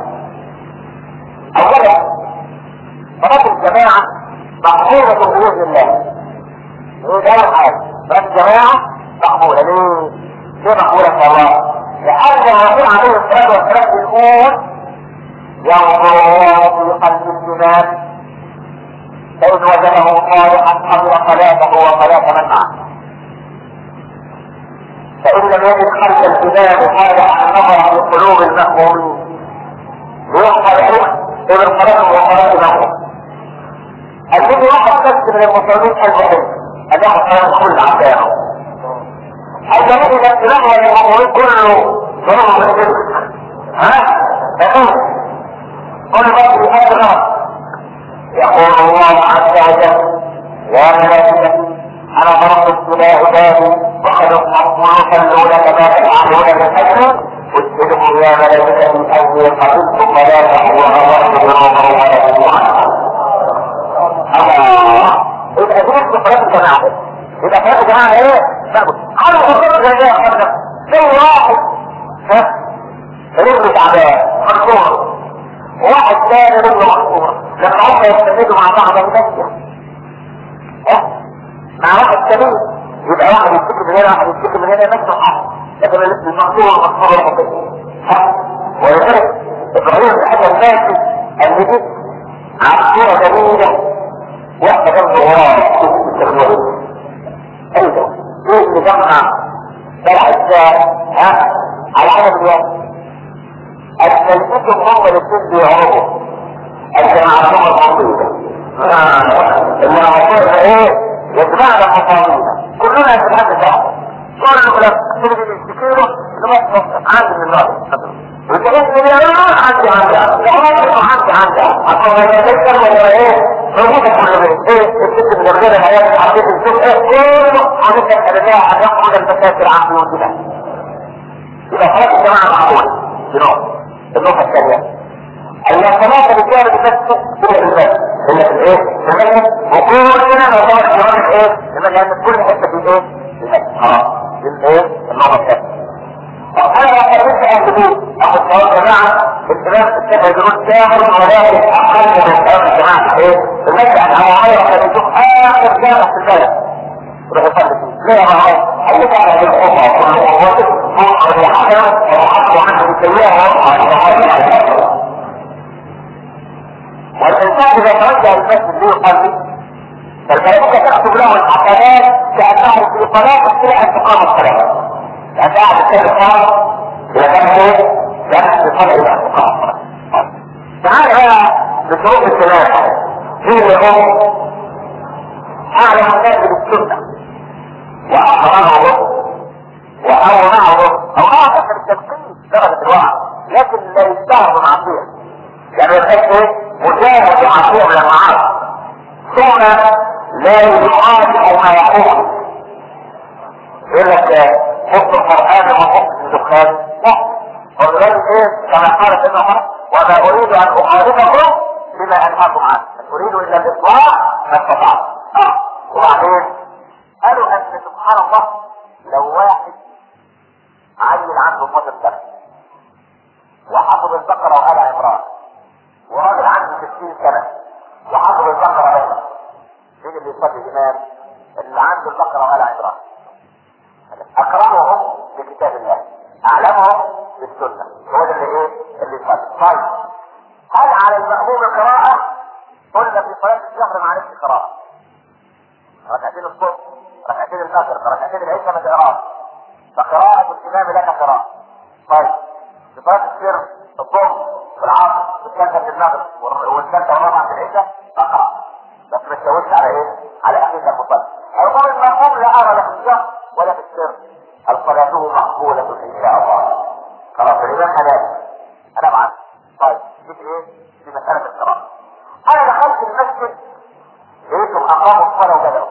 اولا صلاة الجماعة مقبولة بإذن الله. ايه ده اول حاجة؟ صلاة الجماعة مقبولة. ليه؟ ليه مقبولة ان شاء الله؟ لأن الرسول عليه الصلاة والسلام يقول ينظر الله في قلب الإمام فإن وجده صالحا قبل صلاته وصلاة من معه. فإن لم يجد خلف الإمام صالحا نظر في قلوب المأمومين ويحصل عليه ابن صلاته وصلاة المأموم. الذي واحد بس من المصلين المهم أن يأخذ صلاة كل عبدانه. الجميع إذا اتبعوا للمأمومين كله ظلموا بالجنة. ها؟ فقل كل بس بأجرها يقول الله عز وجل يا ملائكتي أنا ضربت إلى عبادي وقد يصلون كما تفعلون من أجل اتبعوا يا ملائكتي أني قبلت صلاته وغفرت ذنوبه ولكم عنه. الله يبقى جبت صلاة الجماعة. يبقى صلاة الجماعة ايه؟ على خطوط زي ايه يا زي واحد ها رجل تعبان مكسور وواحد ثاني رجله مكسورة لما هم يستفيدوا مع بعض المسجد مع واحد كبير يبقى واحد يشتكي من هنا واحد يشتكي من هنا نفسه حق. لكن المقصور المقصور المقصور ولذلك ابراهيم بحاجة الناس اللي دي عصيرة جميلة واحدة جنب وراء التغيير ايضا ايه اللي جمع بلعب ها على حسب الوقت التلبيتهم هم الاثنين بيعرضوا الجماعة المصرية المعصور ايه يجمعنا مصارينا كلنا يتحدث بعض كل الكلام اللي بيشتكيله لمصر عندي من النار وتقول لي يا عندي عندي عندي عندي عندي عندي يذكر ولا ايه موجودة كل بيت ايه الست من غير الحياة حديث الزوج ايه كله حديث الحلالية عن يقعد المساكر عن بيوتنا يبقى صلاة الجماعة معقولة بنقطة. النقطة الثانية ان الصلاة بالجانب نفسه هي المسجد هي في الايه؟ في المسجد وكلنا نعتبر جوانب ايه؟ لان كل حتة في ايه؟ في المسجد خلاص دي ايه؟ النقطة الثانية. طب انا لو قررت اهل بيت اخد صلاة جماعة الامام الشافعي يقول كامل ولكن اقل من صلاة الجماعة ايه؟ في المسجد عن معاوية كان يشوف اخر جامع في البلد يروح يصلي فيه. ليه يا معاوية؟ قال لك انا بالامة وكل قوتك ممكن يحكم ويحكم عنه بالسيئة ويحكم والإنسان إذا توجه المسجد ليه يصلي فالملائكة تكتب له الحسنات كأنه في صلاة إلى أن تقام الصلاة. يعني قاعد تتكلم خالص إذا كان ايه؟ كان بفضل الاعتقاد. تعال بقى بشروط الثلاثة مين اللي هم؟ أعلم الناس بالسنة وأقرأه وأورعه أو أعرف بالتدقيق درجة الوعي، لكن لا يستهر معصية، يعني يبقى ايه؟ مجاهد معصية من المعاصي، ثم لا يعارض ما يقول. يقول لك حب القرآن وحب الدخان، لا، ولذلك ايه؟ كما قال ابن عمر: وما أريد أن أخالفكم بما أنهاكم عنه، إن أريد إلا الإصلاح ما استطعت. وبعدين قالوا أن سبحان الله لو واحد عيل عنده اثناشر سنة وحفظ البقرة وآل عمران، وراجل عنده ستين سنة وحفظ البقرة وآل، مين اللي يصلي إمام؟ اللي عنده البقرة وآل عمران. أقرأهم بكتاب الله، أعلمهم بالسنة، هو ده اللي إيه؟ اللي يصلي. طيب هل على المأموم قراءة؟ قلنا في صلاة الشهر ما عليك قراءة، ركعتين الصبح، ركعتين الفجر، ركعتين العشاء ما تقراش، فقراءة الإمام لك قراءة. طيب في صلاة السر الظهر والعصر والثالثة في المغرب والثالثة والرابعة في العشاء اقرأ، بس ما تشوش على ايه؟ على اخيك المصلي. القول المأموم لا ارى لا في الجهر ولا في السر، الصلاته مقبولة ان شاء الله. خلاص الإمام حلال انا معاك. طيب جيت ايه؟ في مسألة القراءة. انا دخلت المسجد لقيتهم اقاموا الصلاة وبدأوا.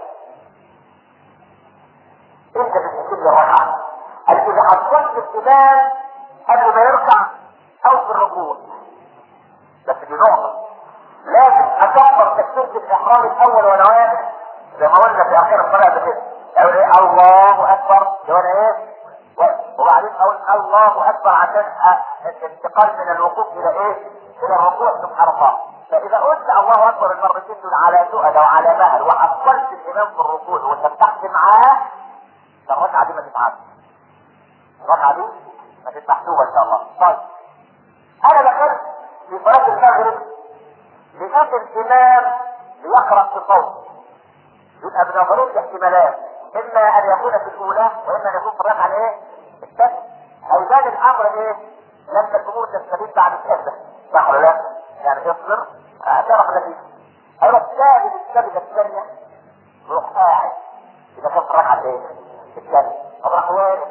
انت بتحسب لي الركعة، قال اذا حصلت الامام قبل ما يركع او في الركوع، بس دي نقطة لازم اكبر تكبيرة الاحرام الاول وانا واقف زي ما قلنا في اخر الصلاة كده، اقول ايه؟ الله اكبر وانا ايه؟ وبعدين اقول الله اكبر عشان الانتقال من الوقوف الى ايه؟ الى الركوع سبحان الله. فاذا قلت الله اكبر المرتين دول على سؤال وعلى مهل وحصلت الامام في الركوع وسبحت معاه، الركعة دي ما تتعادش، الركعة دي ما تتحسوها ان شاء الله. طيب انا دخلت في صلاة المغرب لقيت الامام بيقرأ في صوت، يبقى بنظرين الاحتمالات، اما ان يكون في الاولى واما ان يكون في الركعة الايه؟ الثانية. هيبان الامر ايه؟ لما الامور تستفيد بعد السجدة، صح ولا لا؟ يعني اصبر اعترف نتيجة، اروح ساجد السجدة الثانية روح قاعد اذا كان في الركعة الايه؟ الثانية، اروح واقف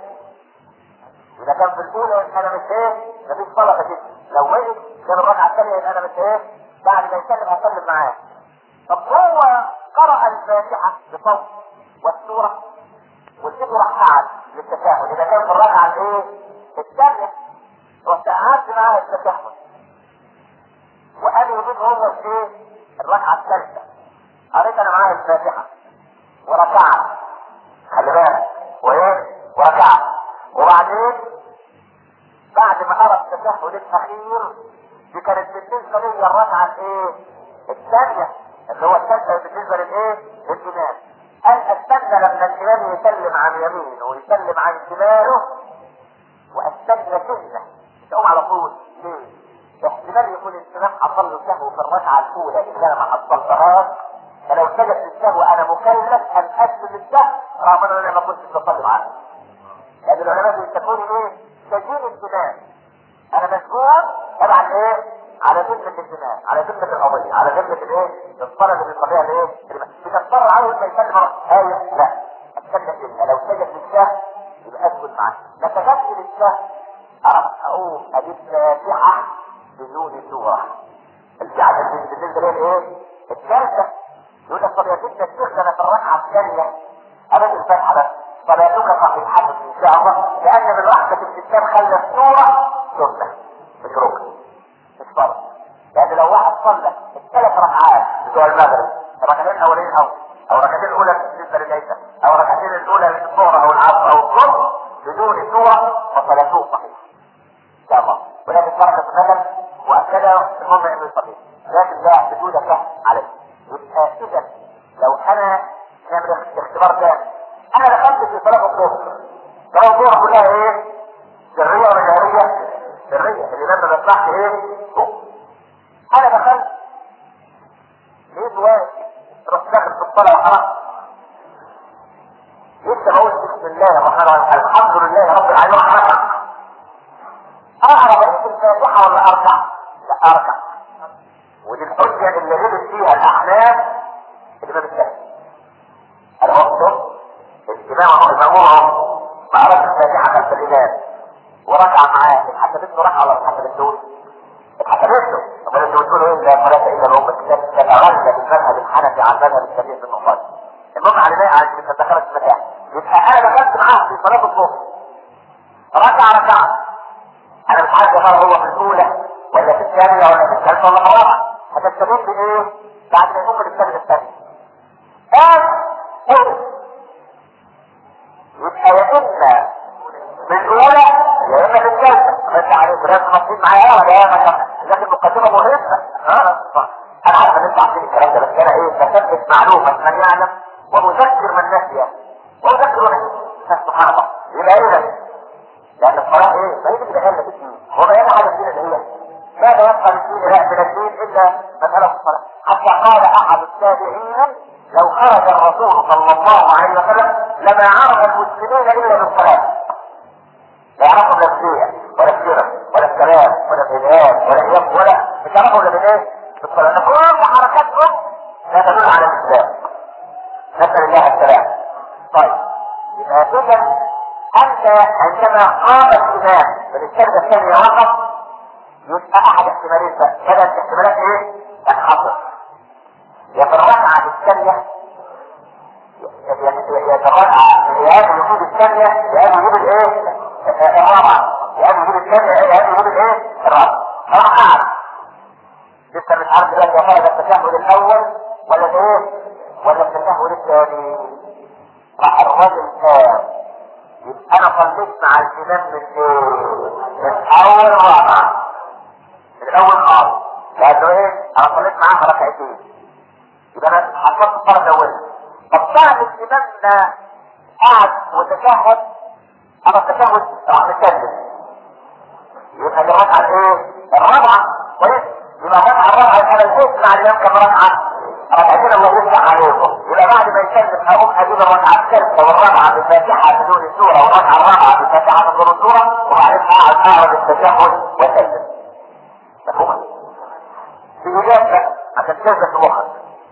اذا كان في الاولى انا مش ايه؟ مفيش صلاة كده، لو وقف كان الركعة الثانية يبقى انا مش ايه؟ بعد ما يسلم هسلم معاه. طب هو قرأ الفاتحة بصوت والسورة والسورة راح قعد للتشهد، اذا كان في الركعة الايه؟ الثانية رحت قعدت معاه التشهد وقال يجيب هو ايه؟ الركعة الثالثة، قريت انا معاه الفاتحة وركعت، خلي بالك وايه؟ وركعت، وبعدين بعد ما قرأ التشهد الاخير دي كانت بالنسبة لي الركعة الايه؟ الثانية اللي هو الثالثة بالنسبة للايه؟ للإمام. قال استنى لما الإمام يسلم عن يمينه ويسلم عن شماله واستنى سنة مش اقوم على طول. ليه؟ احتمال يكون الإمام حصل له سهو في الركعة الأولى اللي أنا ما حصلتهاش، فلو سجد للسهو أنا مكلف أن أسجد للسهو رغم أن أنا ما كنتش بصلي معاه. لأن العلماء بيسموني إيه؟ سجين الإمام. أنا مسجون طبعا إيه؟ على ذمة الإمام، على ذمة القضية، على ذمة الإيه؟ الصلاة اللي بنصليها الإيه؟ بتضطر عاوز ما يسلم هاي لا أتكلم إلا لو سجد للسهو يبقى أسجد معاه، ما سجدش للسهو أقوم أجيب فاتحة بدون سورة. الفاتحة بالنسبة لي الإيه؟ الثالثة. يقول لك طب يا ستة الشيخ أنا في الركعة الثانية أبدا الفاتحة بس، صلاتك صحيحة إن شاء الله، لأن من رحمة الإسلام خلى السورة سنة مش ركن مش فرض. لأن لو واحد صلى الثلاث ركعات بتوع المغرب، الركعتين الأولين أو أو الركعتين الأولى بالنسبة للعشاء أو الركعتين الأولى للظهر أو العصر أو الظهر بدون سورة فصلاته صحيحة إن شاء الله. ولكن فرق النفس وأكده المهم إنه يصلي، لكن لا بدون فهم عليه. يبقى إذا لو أنا نعمل اختبار تاني، أنا دخلت في صلاة الظهر، صلاة الظهر كلها إيه؟ سرية ولا جهرية؟ سرية، الإمام ما بيطلعش إيه؟ أنا دخلت لقيت واحد رحت داخل في الصلاة وحرام، لسه بقول بسم الله الرحمن الرحيم الحمد لله رب يروح ركع. اقرا بقيه الفاتحه ولا اركع؟ لا اركع. ودي الحجه اللي غلط فيها الاحناف الامام الشافعي. انا وقته الامام هو المامور ما قراش الفاتحه خلف الامام وركع معاه، اتحسبت له ركعه ولا اتحسبت له؟ اتحسبت له. طب انتوا بتقولوا ايه؟ لا صلاه الا بام الكتاب تتغلب المذهب الحنفي عن مذهب الشافعي في النقاط. المهم على ما عشان مش دخلت المكان. يبقى انا دخلت معاه في صلاه الظهر ركع ركعه، انا مش عارف يا ترى هو في الاولى ولا في الثانيه ولا في الثالثه ولا في الرابعه. هتستفيد بايه؟ بعد ما يكون في السجده الثانيه. قال ايه؟ يبقى يا اما في الاولى يا اما في الثالثه. بس عليك لازم نصيب معايا ولا ايه؟ لكن المقدمه مهمه. اه انا عارف ان انت عارفين الكلام ده، بس انا ايه؟ بثبت معلومه من يعلم واذكر من نسي واذكر نفسي. سبحان الله. يبقى ايه ده؟ لان الصلاه ايه؟ ما هي اللي بتقل في الدين. هو ما يبقى حاجه الدين اللي هي ماذا يبقى الدين لا من الدين الا مساله الصلاه. حتى قال احد التابعين لو خرج الرسول صلى الله عليه وسلم لما عرف المسلمين الا بالصلاه. لا يعرفوا لا الشيء ولا السيره ولا الكلام ولا الهدايات ولا اليد ولا مش يعرفوا الا بالايه؟ بالصلاه. كل حركاتهم لا تدل على الاسلام. نسال الله السلام. طيب يبقى اذا انت عندما قام الامام من السجده الثانيه وقف يبقى احد احتمالين بس. ثلاث احتمالات ايه؟ تنحصر. يتراجع بالثانيه يتراجع يقابل يجيب الثانيه يقابل يجيب الايه؟ الرابعه. يقابل يجيب الثانيه يقابل يجيب الايه؟ الرابعه. راح اعرف لسه مش عارف دلوقتي يا ترى ده التشهد الاول ولا ايه؟ ولا التشهد الثاني؟ راح الرجل قام. يبقى انا صليت مع الامام من ايه؟ من اول رابعه. من الاول خالص. لانه ايه؟ انا صليت معاه ركعتين. يبقى انا حصلت الصلاه الاولى. طب بعد الامام ده قعد وتشهد انا التشهد راح مكمل. يبقى دي الركعه الايه؟ الرابعه. كويس؟ يبقى الركعه الرابعه انا لقيت مع الامام كم ركعه؟ ركعتين الله يفتح عليكم. يبقى بعد ما يسلم اقوم اجيب الركعه الثالثه والرابعه بالفاتحه بدون سوره والركعه الرابعه بالفاتحه بدون سوره وبعدين اقعد اعرض التشهد واسلم. مفهوم؟ في اجابه عشان تثبت مخك.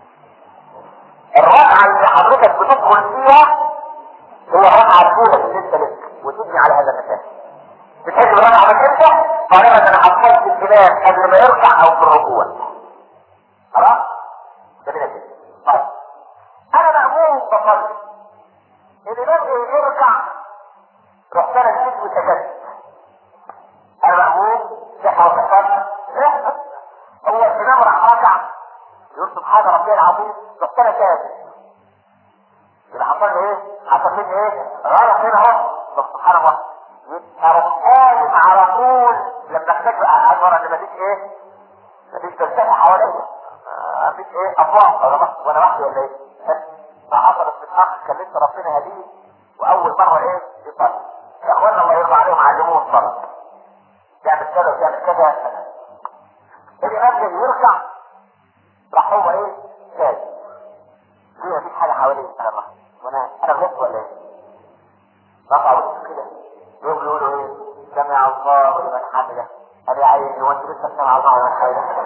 الركعه اللي حضرتك بتدخل فيها هي الركعه الاولى اللي انت لك وتبني على هذا المكان. بتحب الركعه من انت طالما انا حصلت الامام قبل ما يركع او في الركوع. خلاص؟ ده كده كده. طيب انا مأمور بصلي الامام يركع رحت انا جيت وسجدت. انا مأمور صحة وصحة لا هو الامام راح راكع يقول سبحان ربي العظيم رحت انا ساجد. يبقى حصل لي ايه؟ حصل لي ايه؟ غلط هنا اهو. طب سبحان الله يبقى قائم على طول لما احتاج بقى اشعر ان مفيش ايه؟ مفيش ترتفع حواليا. مفيش ايه افواق وانا وانا وحدي ولا ايه؟ فحصلت في الاخ كان لسه ربنا هديه واول مره ايه؟ يصلي. يا اخوانا الله يرضى عليهم علموه الصلاه. يعمل كذا ويعمل كذا. الامام جاي يركع راح هو ايه؟ ساجد. ليه مفيش حاجه حواليه سبحان الله؟ وانا انا غلطت ولا ايه؟ رفع وشه كده يقوم يقولوا ايه؟ سمع الله لمن حمده. قال يا عيني هو انت لسه سمع الله لمن حمده؟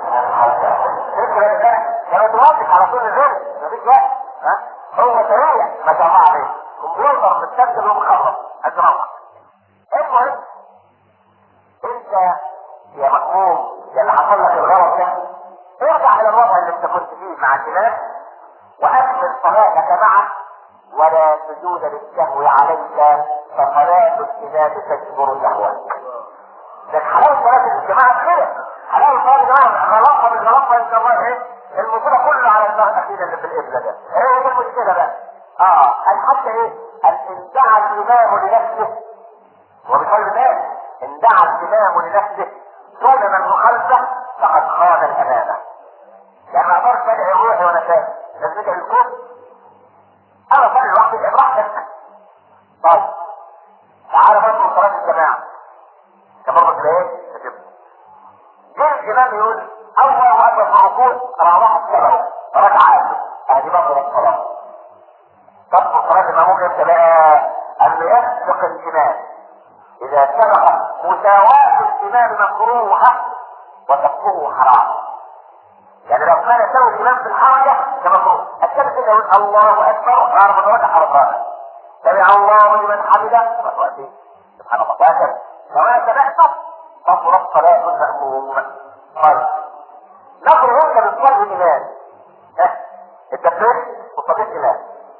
كانوا توافق على طول الغير مفيش وقت. ها؟ هو سريع ما شاء الله عليه. كمبيوتر متسجل ومخلص اجرامك. المهم انت يا مأموم يا اللي حصل لك الغلط ده ارجع الى الوضع اللي انت كنت فيه مع الامام واكمل صلاتك معه ولا سجود للسهو عليك فصلاة الامام تجبر سهوك. ده حلاوه صلاه الجماعه كده. حلاوه صلاه الجماعه غلطها بالغلطه ان شاء الله ايه؟ الموضوع كله على الدماغ الاخيره اللي في القبله ده. ايه دي المشكله بقى؟ اه قال حتى ايه؟ قال ان دعا الامام لنفسه وبقول ذلك ان دعا الامام لنفسه دون من خلفه فقد خان الامانه. يعني ما اقدرش ادعي روحي وانا ساكت. لازم ادعي الكل. انا صلي لوحدي براحتك. طيب تعالى برضه صلاه الجماعه. كمان بقول ايه؟ جه الامام يقول الله اكبر في الركوع راح واحد سبعه ركعه قبله. ادي برضه الصلاه. طب صلاه الامام ممكن تبقى ان يسبق الامام اذا سبق مساواة الامام مكروهة وتركه حرام. يعني لو كان يساوي الامام في الحركة كمكروه، الثالث كده يقول الله اكبر وعرف ان هو حركات، سمع الله لمن حمده وتؤتي سبحان الله وهكذا. سواء سمعته فصلت صلاة المأموم. قال نقل انت بتصلي الامام، انت بتصلي وصليت الامام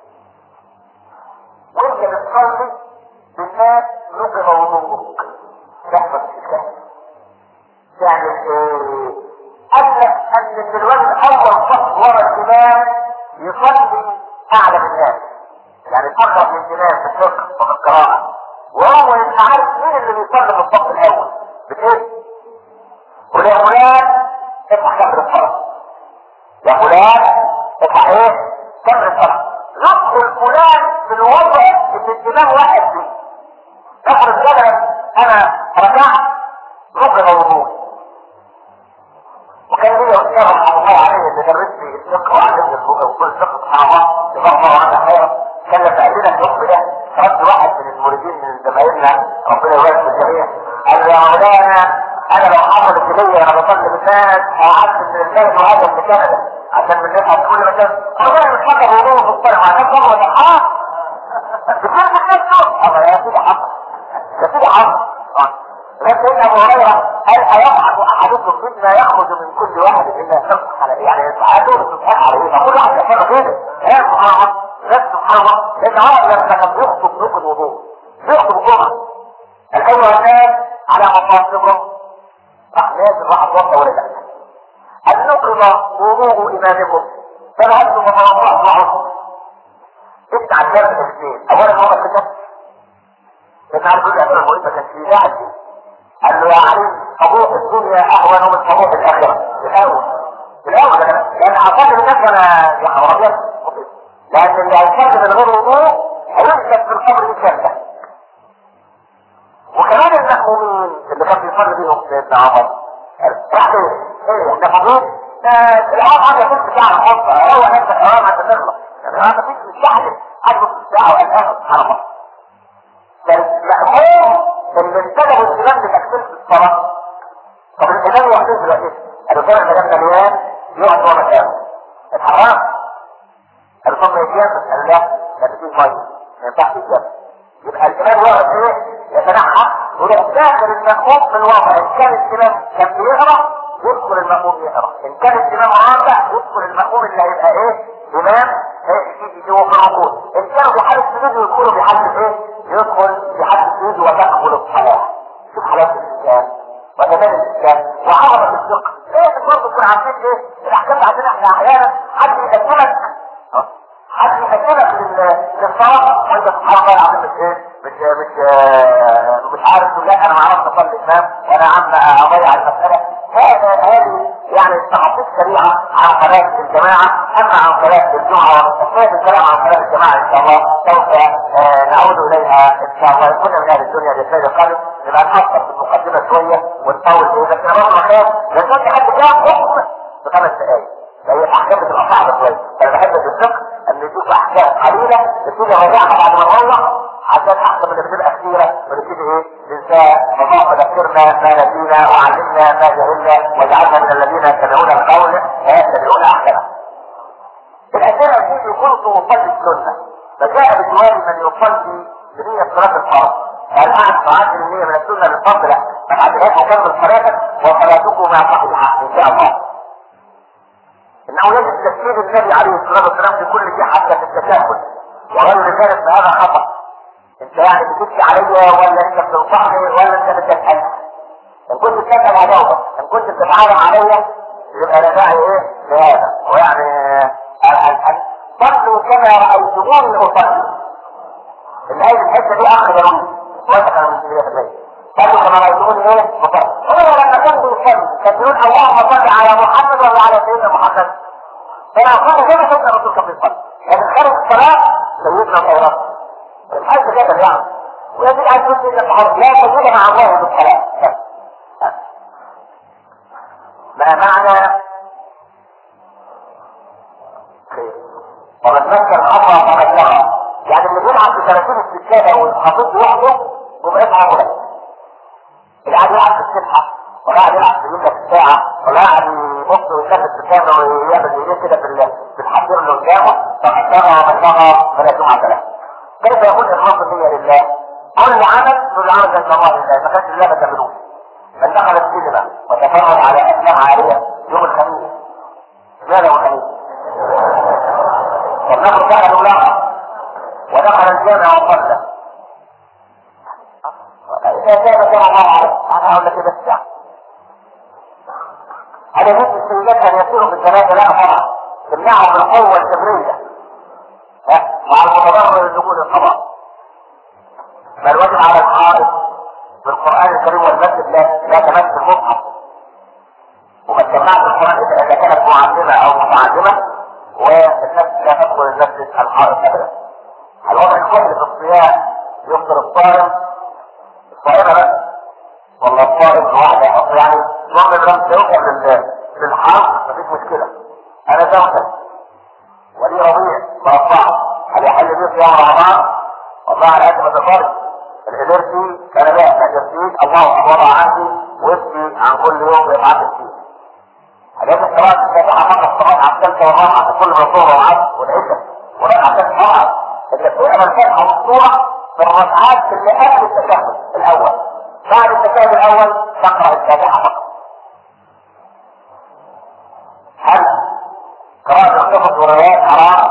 وانت بتصلي بالناس نقل وضوءك تحفظ الاسلام. يعني ايه؟ قال لك ان من الواجب اول صف ورا الامام يصلي اعلى من الناس، يعني اقرب من الامام في الفقه وفي القراءه، وهو يبقى عارف مين اللي بيصلي في الصف الاول بايه؟ ويا فلان افتح كبر الصلاه، يا فلان افتح ايه؟ كبر الصلاه. ندخل فلان في الوضع اللي الامام واقف فيه. افرض كده انا ركعت ركن الوضوء، وكان لي استاذ رحمه الله عليه اللي درس لي الفقه وعلمني الفقه وكل فقه سبحان الله يبقى عنده خير، كان لما قال الفقه ده رد واحد من المريدين من زمايلنا ربنا يبارك في الجميع، قال له يا مولانا انا لو حصلت لي وانا بصلي بالناس هعدي من البلد وهذا من كندا عشان من الناس كل مكان والله مش فاكر وضوء في الصلاه عشان صلاه ولا حرام بكل نفسه. الله يا سيدي حصل يا سيدي حصل. لكن سيدنا ابو هريره قال ايضحك احدكم مما يخرج من كل واحد الا يصح على يعني تعالوا تصح على ايه؟ فكل واحد يحب كده يا سبحان الله يا سبحان الله. لان عمر لما كان بيخطب نقل وضوء بيخطب جمعه الاول الناس على مصاصبهم راح نازل راح اتوضا ورجع ان نقض وضوء امامكم فذهبتم وتوضأتم ابن عجاب الاثنين. اولا هو الكتاب ابن عجاب الاثنين ما كانش في داعي قال له يا علي طموح الدنيا اهون من طموح الاخره. الاول الاول لان اعتقد الناس انا يا حرامات لان اللي هيصلي من غير وضوء هيمسك في القبر يتشبه. وكمان المأمومين اللي كان بيصلي بيهم سيدنا عمر راح ايه احنا فاضيين العام عم يكون بتاع الخطبه هو نفس الحرام عشان نخلص يعني ما فيش مستحيل عجبه الساعه والان سبحان الله. فالمأموم اللي انتبهوا الامام بتكمله الصلاه. طب الامام يحدث دلوقتي قالوا كده المكان مليان يقعد جوه مكانه الحرام قالوا ثم يتيمم قال لا ده فيه ميه ما ينفعش يتيمم. يبقى الامام واقف ايه يتنحى ويروح داخل المأموم في الوضع. ان كان الامام كان بيقرا يدخل المأموم يقرا، ان كان الامام راكع يدخل المأموم اللي هيبقى ايه امام يجي جوه في الركوع. ان كانوا بحال السجود يدخلوا بحال ايه يدخل بحال السجود وتقبل الصلاه. شوف حالات الاسلام وجمال الاسلام وعظمه الفقه. لازم برضه نكون عارفين ايه الاحكام عندنا احنا احيانا حد يقدمك حد يقدمك للصلاه وانت سبحان الله العظيم مش ايه مش مش مش عارف تقول لا انا ما اعرفش اصلي امام وانا عم اضيع المساله. هذا هذه يعني تخصص سريعه عن صلاه الجماعه. اما عن صلاه الجمعه وصلاه الكلام عن صلاه الجماعه ان شاء الله سوف نعود اليها ان شاء الله. كنا من اهل الدنيا للسيد القادم نبقى نحصل في المقدمه شويه ونطول فيه بس انا برضه خايف لان كنت حد جاب حكم في خمس دقائق فهي الاحكام بتبقى صعبه شويه. انا بحب في الفقه ان يشوف احكام قليله نبتدي نراجعها بعد ما نروح عشان احسن من اللي بتبقى كثيره ونبتدي ايه ننسى. اللهم ذكرنا ما نسينا وعلمنا ما جهلنا واجعلنا من الذين يتبعون القول ويتبعون احسنه. الاسئله التي كنت اصلي السنه فجاء بجواب من يصلي بنيه صلاه الفرض قال اعد تعدل النيه من السنه للفرض لا ما تعدلهاش وكمل صلاتك وصلاتكم مع صحيحه ان شاء الله. انه يجب تفسير النبي عليه الصلاه والسلام في كل شيء حتى في التشهد وغير ذلك فهذا خطا. انت يعني بتبكي عليا ولا انت بتنصحني ولا انت بتسال؟ ان كنت بتسال هجاوبك، ان كنت بتتعامل عليا يبقى انا داعي ايه لهذا. ويعني صلوا كما رايتموني اصلي. الايه الحته دي اخر ضروري واسال من كده في صلوا كما رايتموني ايه اصلي. هو لما كان بيصلي كان بيقول اللهم صل على محمد ولا على سيدنا محمد. فلو كان كده سيدنا الرسول كان بيصلي لكن خارج الصلاه سيدنا التوراه الحاجة كده يعني ويجب ان تقول لك لا تقول مع الله بالكلام. ما معنى خير ومن مكن امر فقد لغى يعني اللي بيلعب بثلاثين السكاده والحافظ لوحده وبقيت عمره قاعد يلعب في يملك الساعة ولا قاعد يبص ويثبت في الكاميرا ويعمل ايديه كده في الحصير اللي قدامه فقد بغى ومن بغى فلا جمعة له. كيف يكون إخلاص النية لله؟ كل عمل كل عمل عند الله لله ما كانش لله ما تعملوش. من دخل السينما وتفرج على أفلام عالية يوم الخميس ماذا هو الخميس؟ والنقل كان الأولى ودخل الجامع وصلى. إذا كان كما الله عليه أنا أقول لك بس يعني هذا يجب السيدات أن يصيروا في الثلاثة لا طبعا تمنعهم بالقوة الكبرية مع المتضرر لدخول القضاء. بل واجب على الحائط بالقرآن الكريم والمسجد لا لا تمس المصحف وما تجمعش القرآن إذا كانت معلمة أو متعلمة والناس لا تدخل المسجد الحائط أبدا. الوضع الكل في الصيام يفطر الصائم الصائمة بس والله الصائم واحدة يحط يعني ضمن الرمز يوصل للحرم مفيش مشكلة. أنا زوجة ولي رضيع مرفع هل يحل بيه صيام رمضان؟ والله على قد ما تقدر الإدارتي كان لا تجسيد الله وضع عندي وابكي عن كل يوم يتعب فيه. حاجات الصلاة السابعة فقط الصلاة على الثالثة والرابعة في كل الظهر والعصر والعشاء وركعة الصلاة اللي بتقرا الفاتحة والسورة في الركعات اللي قبل التشهد الأول. بعد التشهد الأول تقرأ الفاتحة فقط. هل قراءة القصص والروايات حرام؟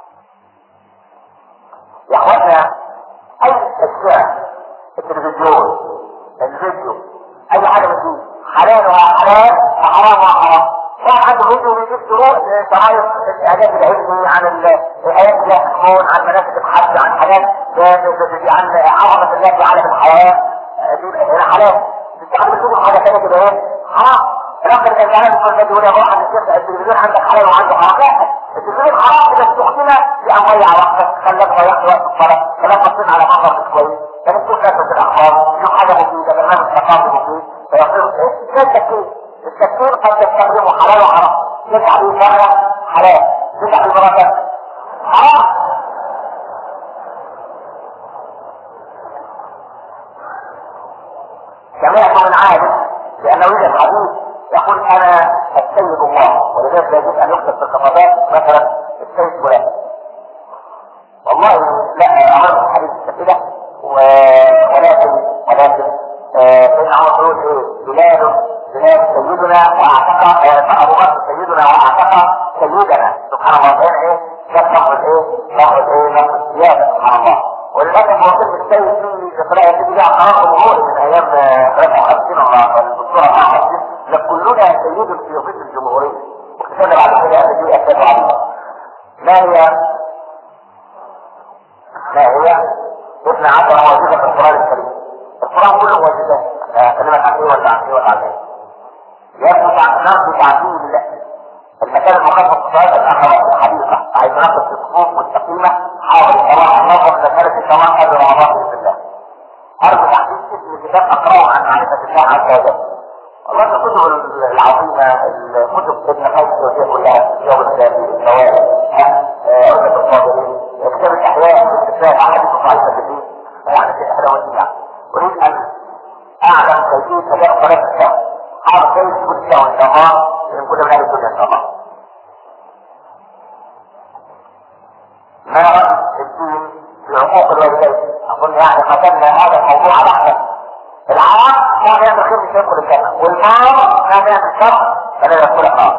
يا اخوانا اي اشياء التلفزيون الفيديو اي حاجه من دي حلالها حلال وحرامها حرام. واحد فيديو بيجيب شروط شرايط الاعداد العلمي عن الايات اللي يحكمون عن مناسك الحج عن حاجات عن عظمه الله في عالم الحياه دي حلال. تستعمل تشوف حاجه ثانيه كده ايه حرام. الراجل اللي كان يقول لك يقول يا روح عند الشيخ التلفزيون عندك حلال وعنده حرام. لا التلفزيون حرام كده تستخدمها لأموية على وقتك خلك ضيعت وقت الصلاة كلام بصين على منظر مش كويس كان تشوف نفسك الأخبار تشوف حاجة مفيدة برنامج ثقافي مفيد فيصير ايه؟ ده التكفير. التكفير قد تستخدمه حلال وحرام. تدفع به مرة حلال تدفع به مرة حرام. سمعت من عالم لأنه يوجد حديث يقول انا السيد الله ولذلك لا يجب ان يكتب في الخطابات مثلا السيد فلان. والله لا امر حديث كده ولكن ولكن ان عمر يقول ايه بلاد بلاد سيدنا واعتق ابو بكر سيدنا واعتق سيدنا سبحان الله. بين ايه يفهم الايه ياخذ ايه لفظ السياده سبحان الله. ولذلك هو كلمه السيد في قراءه دي جاء قرار جمهوري من ايام رفع خمسين والدكتوره احمد لكلنا سيد في وقت الجمهورية وكتبنا بعد كده أن دي أكتب عليها. ما هي ما هي اثنى عشر وظيفة في القرآن الكريم. القرآن كله وظيفات كلمة عن ايه ولا عن ايه ولا عن ايه يثبت عن نفس تعديل المكان المخصص في هذا الأخوات الحديقة عايز نفس الصفوف مستقيمة حاول الله النظر لذلك كمان قبل رمضان بإذن الله. أرجو تحديد اسم كتاب أقرأه عن معرفة الله عز وجل. والله الكتب العظيمة الكتب ابن قيس وهي كلها يوم الثاني الفوائد عدة الصابرين كتاب الأحياء والاستفسار أحد الصحيحة الجديد يعني في إحدى والسبع. أريد أن أعلم كيفية أداء صلاة الشهر حاول كيف كل شهر إن شاء الله من كل بلاد الدنيا إن شاء الله. ما رأي الدين في حقوق الوالدين؟ أظن يعني قتلنا هذا الموضوع بحثا. العام كان يعمل خير مش يدخل الجنة والمار كان يعمل شر فلا يدخل النار.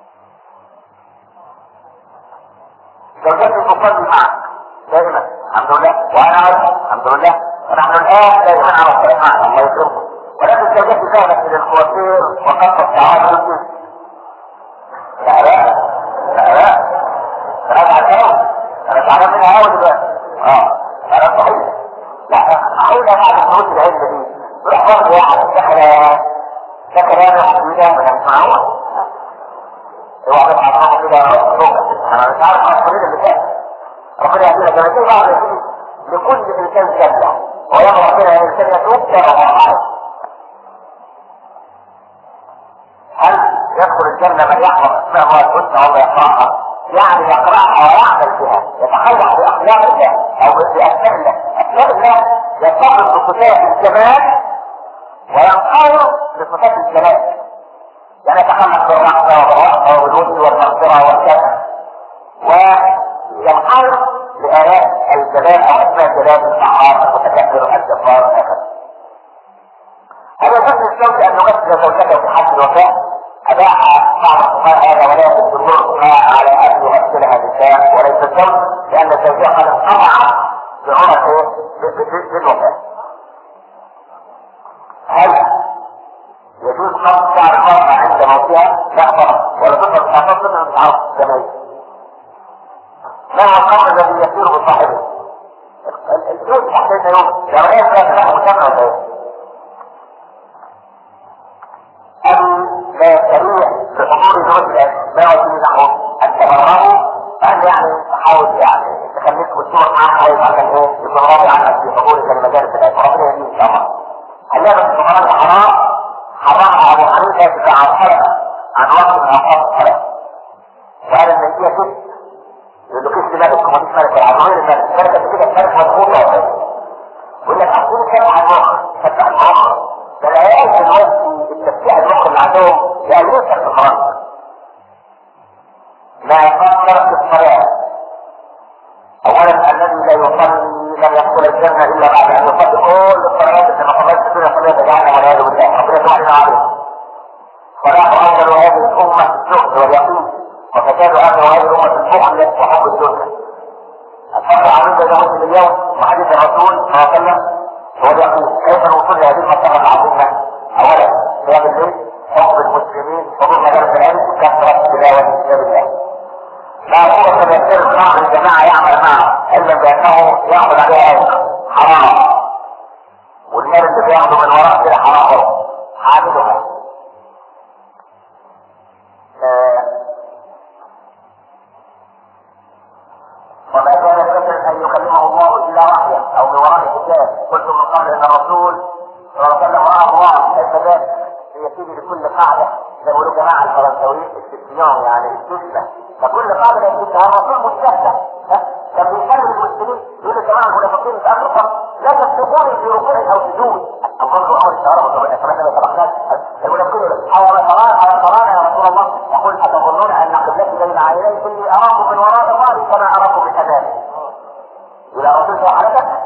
زوجتي تصلي معك دائما الحمد لله وانا عارف الحمد لله ونحن الان دائما على الصلاة الله يكرمكم. ولكن زوجتي ذهبت الى الكوافير وقصت شعرها في لا لا لا لا انا زعلان انا زعلان منها قوي دلوقتي. اه انا صحيح لا اقول انا على الخروج العلم دي روح برضه يعني دخل دخل انا وحبيبها من المعروف اوعى تبقى معاهم كده فوق. انا مش عارف الخليل اللي فات ربنا يهدينا جماعتين بعض يقول لكل انسان سبع ويوم ربنا الانسان يتوب كما الله عليه. هل يدخل الجنه من يحفظ اسماء الله الحسنى ولا يقراها؟ يعني يقراها ويعمل بها يتخلق باخلاق الله او باسماء الله. اسماء الله يتصف بصفات الجمال وينقاد لصفات الجلال، يعني يتخلق بالرحمة والرحمة والود والمغفرة والكرم، وينقاد لآيات الجلال أو أسماء الجلال القهار المتكبر الجبار هكذا. هذا يجوز للزوج أن يغسل زوجته في حد الوفاء. أباح بعض الفقهاء هذا ولا يجوز الجمهور على أن يغسلها النساء وليس الزوج، لأن الزوجية قد انقطعت بعمرة بالوفاة. هل يجوز قصد شعر المرأة عند موتها؟ لا طبعا، ولا تقدر تعتصم من تعرف الزميل. ما هو القصد الذي يسير بصاحبه؟ الزوج تحت يوم لو هي ثلاثة له مجمع ولا ايه؟ أن لا يستطيع بحضور زوج الأسماء والنحو أن تبرره، أن يعني تحاول يعني تخليك وتروح معاه كويس عشان ايه؟ يكون راضي عنك في حضورك لمجالس الأسماء. ربنا يهديه إن شاء الله. حلال السفران الحرام حرمها أبو حنيفة بتعرفها عن وقت من أوقات الصلاة، وقال إن هي كده يقول له كيف مالك وما فيش مالك ولا غير المالك، المالك كده المالك مضغوطة ولا ايه؟ يقول لك أحسن فتح المخ، فتح المخ ده العيال دلوقتي التفتيح المخ اللي عندهم يقللوا في الفرنسا ما يفكر في الصلاة. أولا الذي لا يصلي لم يدخل الجنة إلا بعد أن يصلي كل الصلوات اللي ما صليتش الدنيا صليت جعلنا والعياذ بالله. ربنا يسمعنا عليه. صلاة أفضل هذه الأمة الزهد واليقين، وتكاد آخر هذه الأمة البخل وحب الدنيا. الفرق عن بين اليوم وحديث الرسول صلى الله عليه وسلم هو اليقين. كيف الوصول لهذه المرتبة العظيمة؟ أولا قيام الليل، حب المسلمين، حضور مجالس العلم، كثرة تلاوة كتاب الله. لا قوة يسير مع الجماعة يعمل معه علما بأنه يأخذ عليها أجر حرام، والمال اللي بياخده من وراء كده حرام حاملها. وما كان يستطيع أن يكلمه الله إلا وحيا أو من وراء الكتاب. قلت من قبل أن الرسول صلى الله عليه وسلم رأى الله كيف ذلك يسير لكل قاعدة زي ما يقولوا جماعة الفرنساويين السيسيون يعني السيسة، فكل قاعدة يسيرها الرسول مستهدف. كان بيكلم المسلمين يقول يا جماعة المنافقين في آخر الصف لا تسبقوني في ركوع أو سجود. أقول له أول إشارة وطبعا فرنسا يتبقى المنافقين أو ترى أو ترانا يا رسول الله، يقول أتظنون أن قبلتي بين عيني إني أراكم من وراء ظهري كما أراكم من أمامي. إلى رسول الله حضرتك